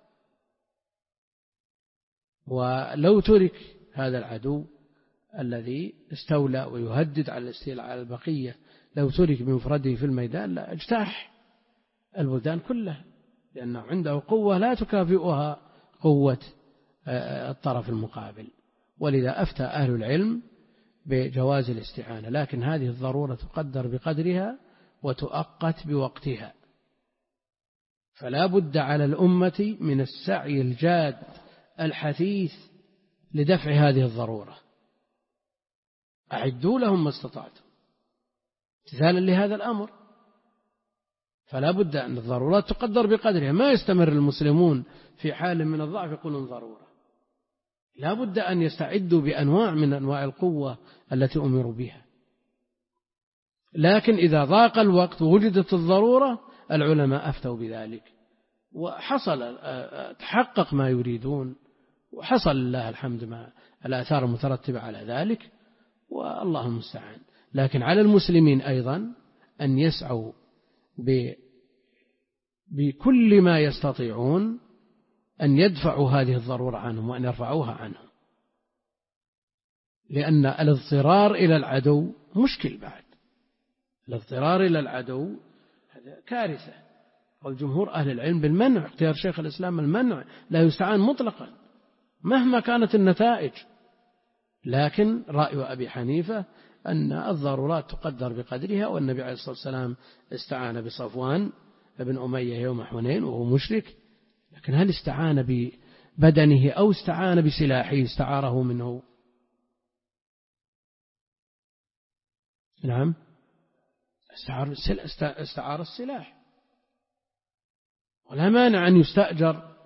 ولو ترك هذا العدو الذي استولى ويهدد على الاستيلاء على البقية، لو ترك بمفرده في الميدان لا اجتاح البلدان كلها، لأنه عنده قوة لا تكافئها قوة الطرف المقابل. ولذا أفتى أهل العلم بجواز الاستعانة، لكن هذه الضرورة تقدر بقدرها وتؤقت بوقتها. فلا بد على الأمة من السعي الجاد الحثيث لدفع هذه الضرورة. أعدوا لهم ما استطعتم امتثالا لهذا الأمر. فلا بد أن الضرورات تقدر بقدرها، ما يستمر المسلمون في حال من الضعف يقولون ضرورة. لا بد أن يستعدوا بأنواع من أنواع القوة التي أمروا بها. لكن إذا ضاق الوقت ووجدت الضرورة، العلماء أفتوا بذلك، وحصل تحقق ما يريدون، وحصل لله الحمد ما الآثار المترتبة على ذلك، والله المستعان. لكن على المسلمين أيضا أن يسعوا بكل ما يستطيعون أن يدفعوا هذه الضرورة عنهم وأن يرفعوها عنهم، لأن الاضطرار إلى العدو مشكل بعد. الاضطرار إلى العدو هذا كارثة. والجمهور أهل العلم بالمنع، اختيار شيخ الإسلام المنع، لا يستعان مطلقا مهما كانت النتائج. لكن رأي أبي حنيفة أن الضرورات تقدر بقدرها، والنبي عليه الصلاة والسلام استعان بصفوان بن أمية يوم حنين وهو مشرك، لكن هل استعان ببدنه أو استعان بسلاحه استعاره منه؟ نعم، استعار السلاح، ولا مانع أن يستأجر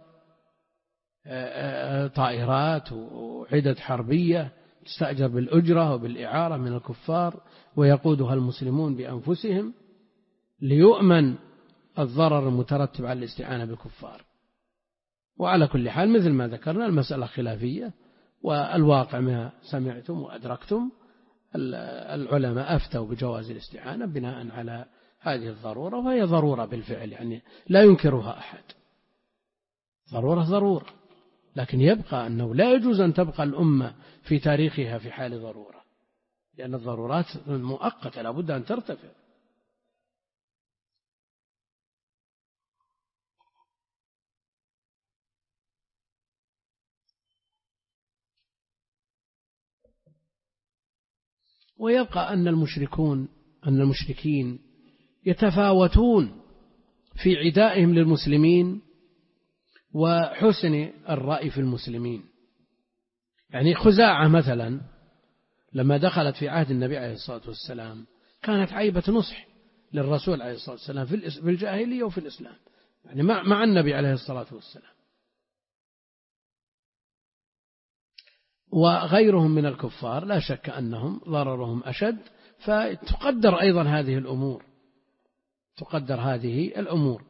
طائرات وعدد حربية تستأجر بالأجرة وبالإعارة من الكفار ويقودها المسلمون بأنفسهم ليؤمن الضرر المترتب على الاستعانة بالكفار. وعلى كل حال مثل ما ذكرنا المسألة خلافية، والواقع ما سمعتم وأدركتم العلماء أفتوا بجواز الاستعانة بناء على هذه الضرورة، وهي ضرورة بالفعل، يعني لا ينكرها أحد، ضرورة ضرورة، لكن يبقى أنه لا يجوز أن تبقى الأمة في تاريخها في حال ضرورة، لأن الضرورات مؤقتة لا بد أن ترتفع. ويبقى أن المشركون أن المشركين يتفاوتون في عدائهم للمسلمين وحسن الرأي في المسلمين. يعني خزاعة مثلا لما دخلت في عهد النبي عليه الصلاة والسلام كانت عيبة نصح للرسول عليه الصلاة والسلام في الجاهلية وفي الإسلام، يعني مع النبي عليه الصلاة والسلام. وغيرهم من الكفار لا شك أنهم ضررهم أشد، فتقدر أيضا هذه الأمور، تقدر هذه الأمور.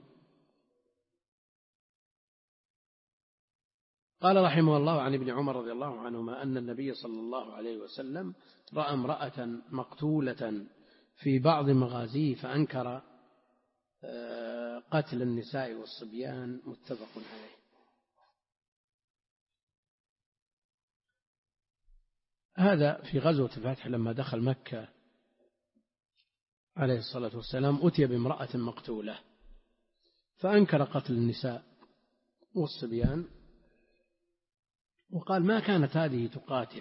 قال رحمه الله عن ابن عمر رضي الله عنهما أن النبي صلى الله عليه وسلم رأى امرأة مقتولة في بعض مغازيه فأنكر قتل النساء والصبيان، متفق عليه. هذا في غزوة الفتح لما دخل مكة عليه الصلاة والسلام أتي بامرأة مقتولة فأنكر قتل النساء والصبيان وقال ما كانت هذه تقاتل،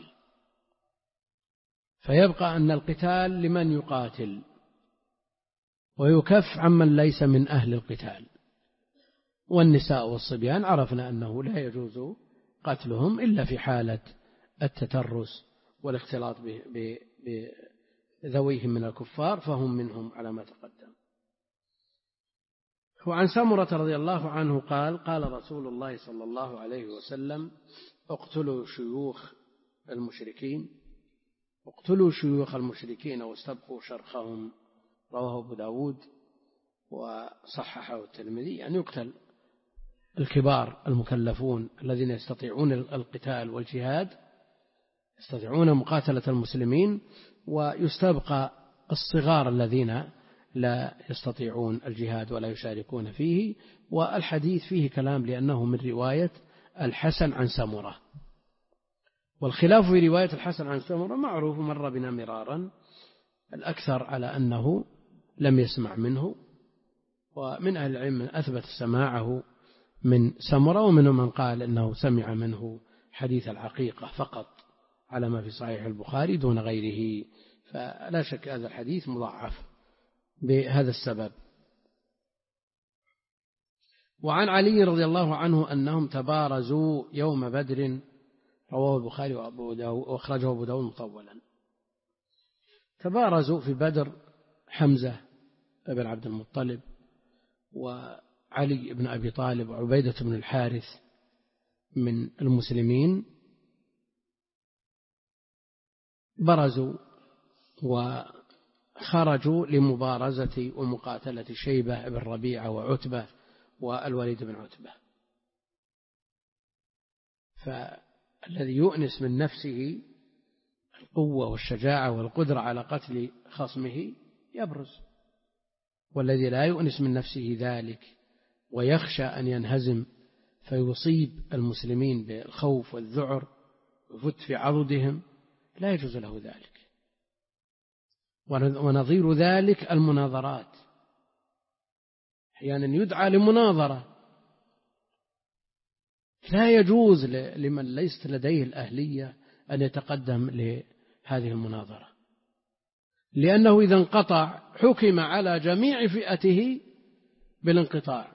فيبقى أن القتال لمن يقاتل ويكف عمن ليس من أهل القتال. والنساء والصبيان عرفنا أنه لا يجوز قتلهم إلا في حالة التترس والاختلاط بذويهم من الكفار، فهم منهم على ما تقدم. وعن سمرة رضي الله عنه قال قال رسول الله صلى الله عليه وسلم اقتلوا شيوخ المشركين اقتلوا شيوخ المشركين واستبقوا شرخهم، رواه أبو داود وصححه الترمذي. يعني يقتل الكبار المكلفون الذين يستطيعون القتال والجهاد، يستطيعون مقاتلة المسلمين، ويستبقى الصغار الذين لا يستطيعون الجهاد ولا يشاركون فيه. والحديث فيه كلام لأنه من رواية الحسن عن سمرة، والخلاف في رواية الحسن عن سمرة معروف مر بنا مرارا، الأكثر على أنه لم يسمع منه، ومن أهل العلم من أثبت سماعه من سمرة، ومنهم من قال أنه سمع منه حديث العقيقة فقط على ما في صحيح البخاري دون غيره، فلا شك هذا الحديث مضاعف بهذا السبب. وعن علي رضي الله عنه أنهم تبارزوا يوم بدر، رواه البخاري وأخرجه أبو داود مطولا. تبارزوا في بدر حمزة بن عبد المطلب وعلي بن أبي طالب وعبيدة بن الحارث من المسلمين، برزوا وخرجوا لمبارزة ومقاتلة شيبة بن ربيعة وعتبة والوليد بن عتبة. فالذي يؤنس من نفسه القوة والشجاعة والقدرة على قتل خصمه يبرز، والذي لا يؤنس من نفسه ذلك ويخشى أن ينهزم فيصيب المسلمين بالخوف والذعر ويفت في عضدهم لا يجوز له ذلك. ونظير ذلك المناظرات، أحيانا يدعى لمناظرة، لا يجوز لمن ليست لديه الأهلية أن يتقدم لهذه المناظرة، لأنه إذا انقطع حكم على جميع فئته بالانقطاع.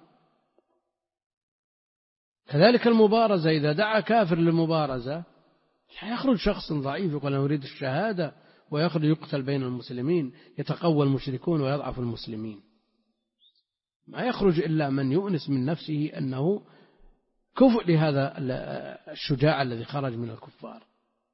كذلك المبارزة، إذا دعا كافر للمبارزة لا يخرج شخص ضعيف يقول أنا أريد الشهادة ويخرج يقتل بين المسلمين، يتقوى المشركون ويضعف المسلمين. ما يخرج إلا من يؤنس من نفسه أنه كفء لهذا الشجاع الذي خرج من الكفار.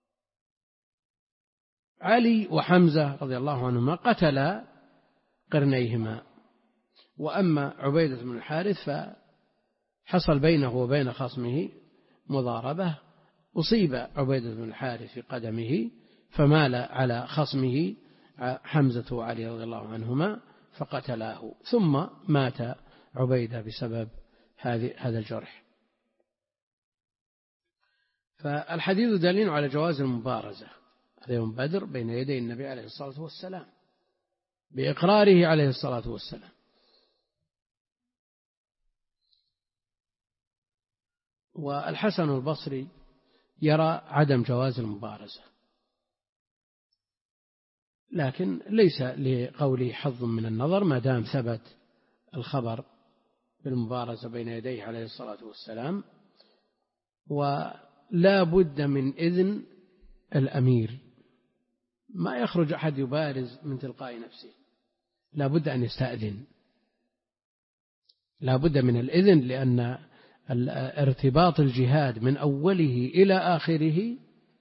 علي وحمزة رضي الله عنهما قتلا قرنيهما، وأما عبيدة بن الحارث فحصل بينه وبين خصمه مضاربة، أصيب عبيدة بن الحارث في قدمه فمال على خصمه حمزة وعلي رضي الله عنهما فقتلاه، ثم مات عبيدة بسبب هذا الجرح. فالحديث دليل على جواز المبارزة هذا يوم بدر بين يدي النبي عليه الصلاة والسلام بإقراره عليه الصلاة والسلام. والحسن البصري يرى عدم جواز المبارزة، لكن ليس لقوله حظ من النظر ما دام ثبت الخبر بالمبارزة بين يديه عليه الصلاة والسلام. ولا بد من إذن الأمير، ما يخرج أحد يبارز من تلقاء نفسه، لا بد أن يستأذن، لا بد من الإذن، لأن ارتباط الجهاد من أوله إلى آخره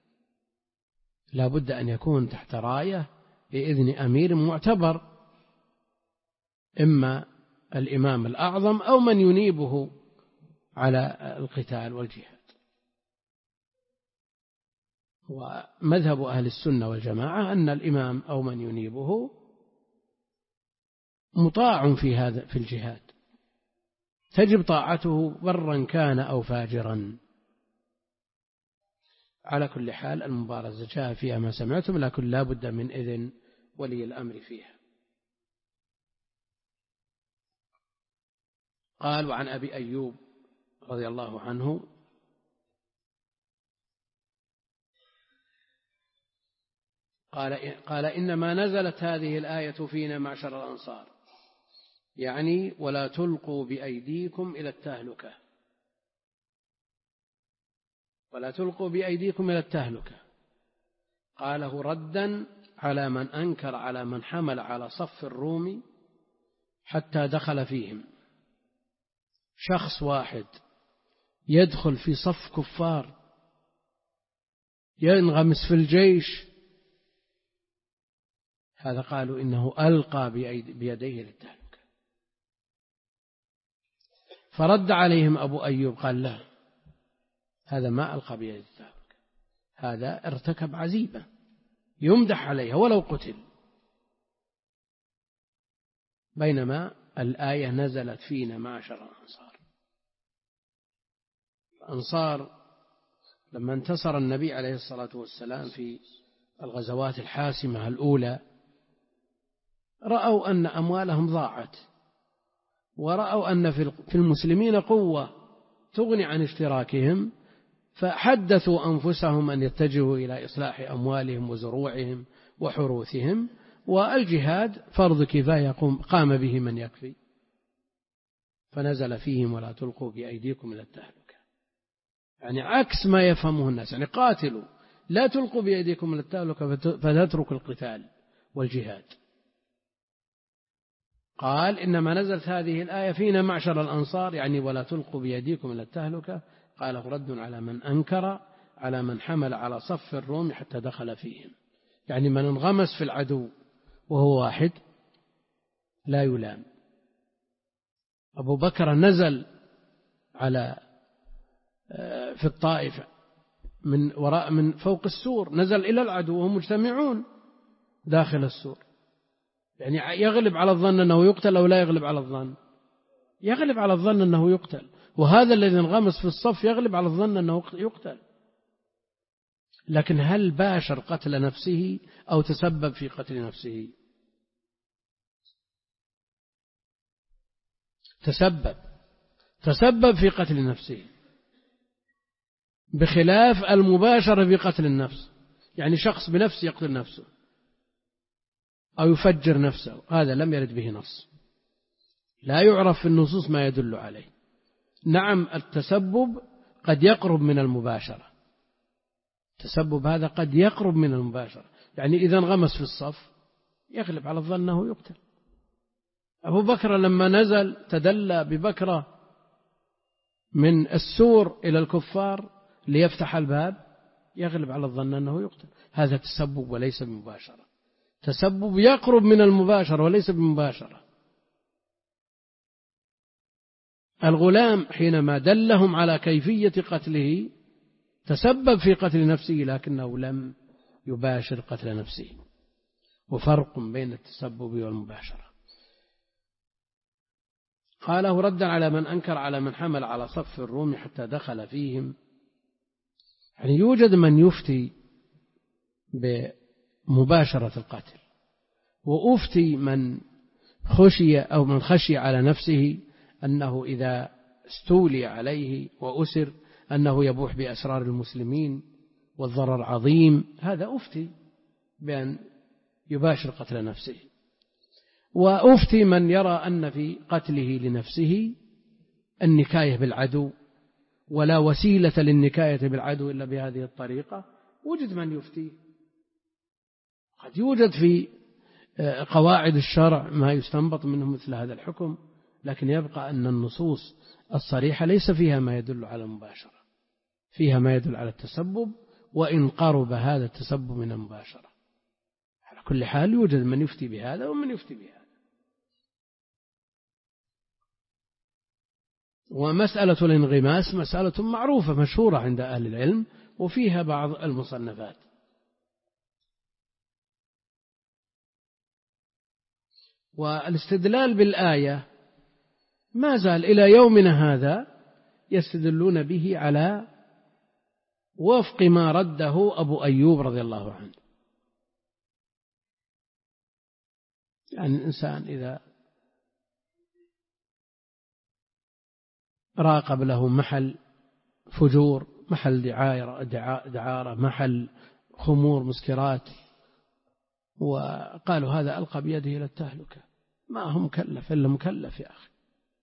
لا بد أن يكون تحت راية بإذن أمير معتبر، إما الإمام الأعظم أو من ينيبه على القتال والجهاد. ومذهب أهل السنة والجماعة أن الإمام أو من ينيبه مطاع في هذا في الجهاد، تجب طاعته برا كان أو فاجرا. على كل حال المبارزة جاء فيها ما سمعتم، لكن لا بد من إذن ولي الأمر فيها. قال وعن أبي أيوب رضي الله عنه قال قال إنما نزلت هذه الآية فينا معشر الأنصار، يعني ولا تلقوا بأيديكم إلى التهلكة، ولا تلقوا بأيديكم إلى التهلكة. قاله ردا على من أنكر على من حمل على صف الروم حتى دخل فيهم. شخص واحد يدخل في صف كفار ينغمس في الجيش، هذا قالوا إنه ألقى بيديه للتهلكة. فرد عليهم أبو أيوب قال لا، هذا ما ألقى بيده التهلكة، هذا ارتكب عزيمة يمدح عليها ولو قتل. بينما الآية نزلت فينا معشر الأنصار. الأنصار لما انتصر النبي عليه الصلاة والسلام في الغزوات الحاسمة الأولى رأوا أن أموالهم ضاعت، ورأوا أن في المسلمين قوة تغني عن اشتراكهم، فحدثوا أنفسهم أن يتجهوا إلى إصلاح أموالهم وزروعهم وحروثهم، والجهاد فرض كفاية قام به من يكفي، فنزل فيهم ولا تلقوا بأيديكم إلى التهلكة، يعني عكس ما يفهمه الناس، يعني قاتلوا لا تلقوا بأيديكم إلى التهلكة فتتركوا القتال والجهاد. قال إنما نزلت هذه الآية فينا معشر الأنصار، يعني ولا تلقوا بأيديكم إلى التهلكة. قال رد على من أنكر على من حمل على صف الروم حتى دخل فيهم، يعني من انغمس في العدو وهو واحد لا يلام. أبو بكر نزل على في الطائفة من وراء من فوق السور، نزل إلى العدو وهم مجتمعون داخل السور، يعني يغلب على الظن أنه يقتل أو لا يغلب على الظن؟ يغلب على الظن أنه يقتل، وهذا الذي انغمس في الصف يغلب على الظن أنه يقتل. لكن هل باشر قتل نفسه أو تسبب في قتل نفسه؟ تسبب تسبب في قتل نفسه، بخلاف المباشرة في قتل النفس، يعني شخص بنفسه يقتل نفسه. أو يفجر نفسه، هذا لم يرد به نص، لا يعرف في النصوص ما يدل عليه. نعم التسبب قد يقرب من المباشرة، التسبب هذا قد يقرب من المباشرة، يعني إذا انغمس في الصف يغلب على الظن أنه يقتل. أبو بكر لما نزل تدلى ببكرة من السور إلى الكفار ليفتح الباب، يغلب على الظن أنه يقتل. هذا تسبب وليس بمباشرة، تسبب يقرب من المباشرة وليس بمباشرة. الغلام حينما دلهم على كيفية قتله تسبب في قتل نفسه لكنه لم يباشر قتل نفسه، وفرق بين التسبب والمباشرة. قاله ردا على من أنكر على من حمل على صف الروم حتى دخل فيهم. يعني يوجد من يفتي بمباشرة القتل، وأفتي من خشي أو من خشي على نفسه أنه إذا استولي عليه وأسر أنه يبوح بأسرار المسلمين والضرر عظيم، هذا أفتي بأن يباشر قتل نفسه. وأفتي من يرى أن في قتله لنفسه النكاية بالعدو، ولا وسيلة للنكاية بالعدو إلا بهذه الطريقة، وجد من يفتي. قد يوجد في قواعد الشرع ما يستنبط منه مثل هذا الحكم، لكن يبقى أن النصوص الصريحة ليس فيها ما يدل على المباشرة، فيها ما يدل على التسبب، وإن قرب هذا التسبب من المباشرة. على كل حال يوجد من يفتي بهذا ومن يفتي بهذا. ومسألة الانغماس مسألة معروفة مشهورة عند أهل العلم، وفيها بعض المصنفات. والاستدلال بالآية ما زال إلى يومنا هذا يستدلون به على وفق ما رده أبو أيوب رضي الله عنه. يعني الإنسان إذا راقب له محل فجور، محل دعارة, دعارة محل خمور مسكرات، وقالوا هذا ألقى بيده إلى التهلكة، ما هو مكلف إلا مكلف يا أخي،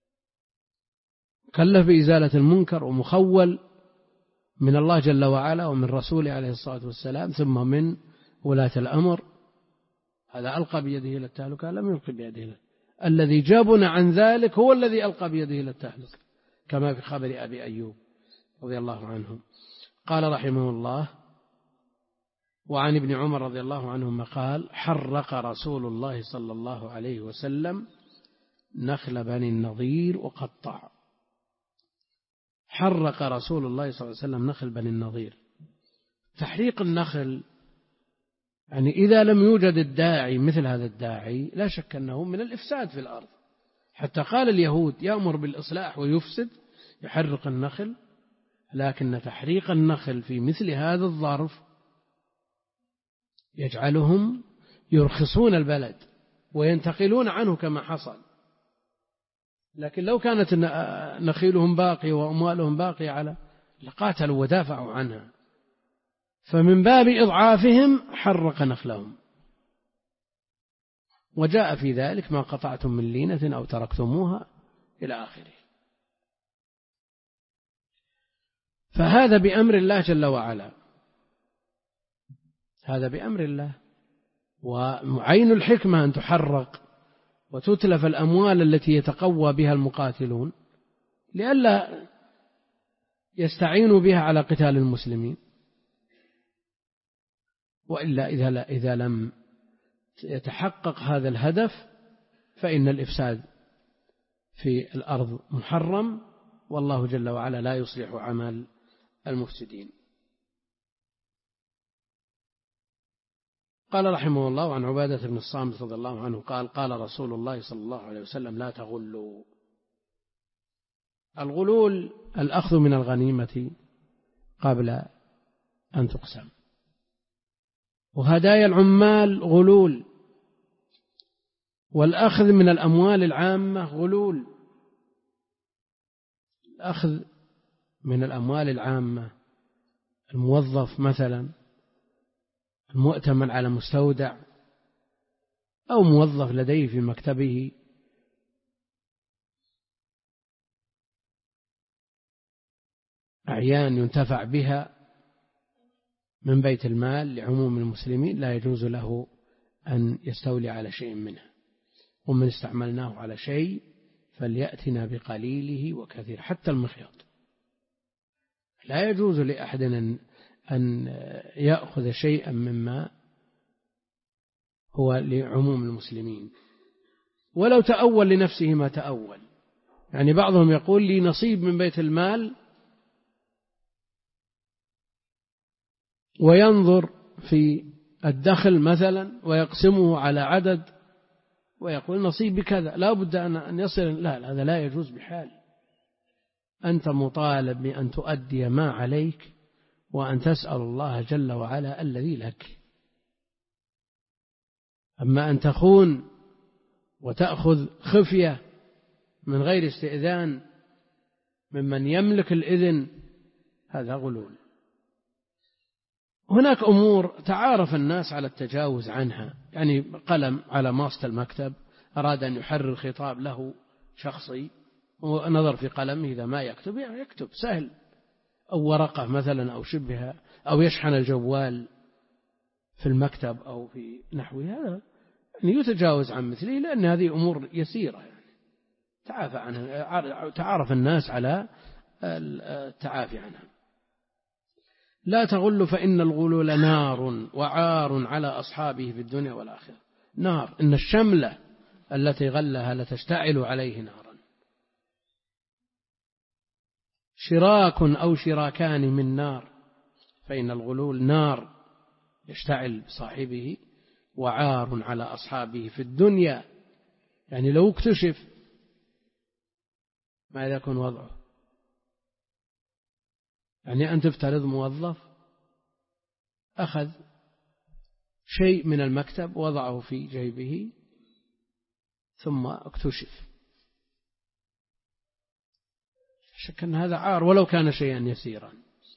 مكلف بإزالة المنكر ومخول من الله جل وعلا ومن رسوله عليه الصلاة والسلام ثم من ولاة الأمر. هذا ألقى بيده إلى التهلكة، لم يلقي بيده إلى الذي جابنا عن ذلك، هو الذي ألقى بيده إلى التهلكة، كما في خبر أبي أيوب رضي الله عنه. قال رحمه الله: وعن ابن عمر رضي الله عنهما قال: حرق رسول الله صلى الله عليه وسلم نخل بني النضير وقطع. حرق رسول الله صلى الله عليه وسلم نخل بني النضير. تحريق النخل يعني إذا لم يوجد الداعي مثل هذا الداعي لا شك أنه من الإفساد في الأرض، حتى قال اليهود: يأمر بالإصلاح ويفسد، يحرق النخل. لكن تحريق النخل في مثل هذا الظرف يجعلهم يرخصون البلد وينتقلون عنه كما حصل. لكن لو كانت نخيلهم باقية وأموالهم باقية على لقاتلوا ودافعوا عنها، فمن باب إضعافهم حرق نخلهم. وجاء في ذلك: ما قطعتم من لينة أو تركتموها إلى آخره. فهذا بأمر الله جل وعلا، هذا بأمر الله. وعين الحكمة أن تحرق وتتلف الأموال التي يتقوى بها المقاتلون لئلا يستعينوا بها على قتال المسلمين. وإلا إذا, إذا لم يتحقق هذا الهدف فإن الإفساد في الأرض محرم، والله جل وعلا لا يصلح عمل المفسدين. قال رحمه الله: عن عبادة بن الصامت رضي الله عنه قال: قال رسول الله صلى الله عليه وسلم: لا تغلوا. الغلول الأخذ من الغنيمة قبل أن تقسم، وهدايا العمال غلول، والأخذ من الأموال العامة غلول. الأخذ من الأموال العامة، الموظف مثلا المؤتمن على مستودع أو موظف لديه في مكتبه أعيان ينتفع بها من بيت المال لعموم المسلمين، لا يجوز له أن يستولي على شيء منها. ومن استعملناه على شيء فليأتنا بقليله وكثير، حتى المخيط لا يجوز لأحد أن يأخذ شيئا مما هو لعموم المسلمين، ولو تأول لنفسه ما تأول. يعني بعضهم يقول لي نصيب من بيت المال وينظر في الدخل مثلا ويقسمه على عدد ويقول نصيبي كذا، لا بد أن يصل. لا، هذا لا يجوز بحال. أنت مطالب بأن تؤدي ما عليك وأن تسأل الله جل وعلا الذي لك. أما أن تخون وتأخذ خفية من غير استئذان ممن يملك الإذن، هذا غلول. هناك أمور تعارف الناس على التجاوز عنها، يعني قلم على ماسط المكتب أراد أن يحرر خطاب له شخصي ونظر في قلمه إذا ما يكتب يعني يكتب سهل، أو ورقة مثلا أو شبهها، أو يشحن الجوال في المكتب أو في نحو هذا، يعني يتجاوز عن مثله، لأن هذه أمور يسيرة يعني تعافى عنها، تعارف الناس على التعافي عنها. لا تغل فإن الغلول نار وعار على أصحابه في الدنيا والآخرة. نار، إن الشملة التي غلها لتشتعل عليه نارا. شراك أو شراكان من نار، فإن الغلول نار يشتعل بصاحبه، وعار على أصحابه في الدنيا، يعني لو اكتشف ماذا يكون وضعه؟ يعني أن تفترض موظف أخذ شيء من المكتب وضعه في جيبه ثم اكتشف، شك أن هذا عار ولو كان شيئا يسيرا.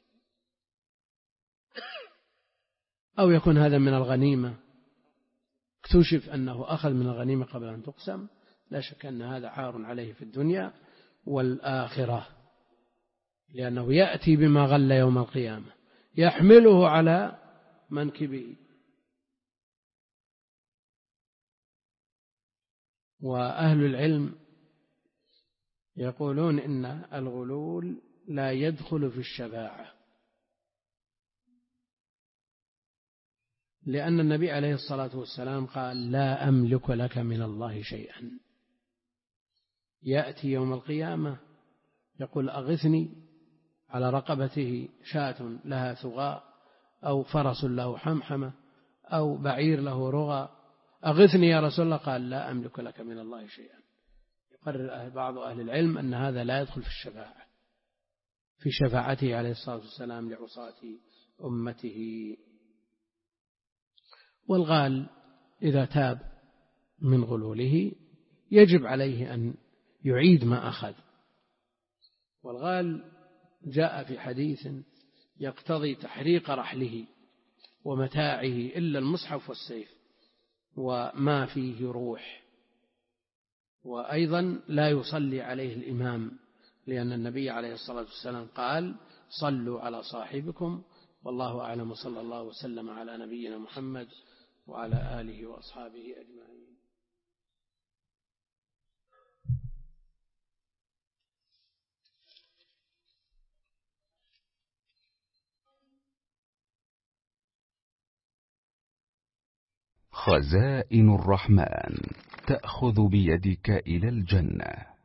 أو يكون هذا من الغنيمة، اكتشف أنه أخذ من الغنيمة قبل أن تقسم، لا شك أن هذا عار عليه في الدنيا والآخرة، لأنه يأتي بما غل يوم القيامة يحمله على منكبه. وأهل العلم يقولون إن الغلول لا يدخل في الشفاعة، لأن النبي عليه الصلاة والسلام قال لا أملك لك من الله شيئا. يأتي يوم القيامة يقول أغثني، على رقبته شاة لها ثغاء أو فرس له حمحمة أو بعير له رغى، أغثني يا رسول الله، قال لا أملك لك من الله شيئا. يقرر بعض أهل العلم أن هذا لا يدخل في الشفاعة، في شفاعته عليه الصلاة والسلام لعصاة أمته. والغال إذا تاب من غلوله يجب عليه أن يعيد ما أخذ. والغال جاء في حديث يقتضي تحريق رحله ومتاعه إلا المصحف والسيف وما فيه روح. وأيضا لا يصلي عليه الإمام، لأن النبي عليه الصلاة والسلام قال صلوا على صاحبكم. والله أعلم، صلى الله وسلم على نبينا محمد وعلى آله وأصحابه أجمعين. خزائن الرحمن تأخذ بيدك إلى الجنة.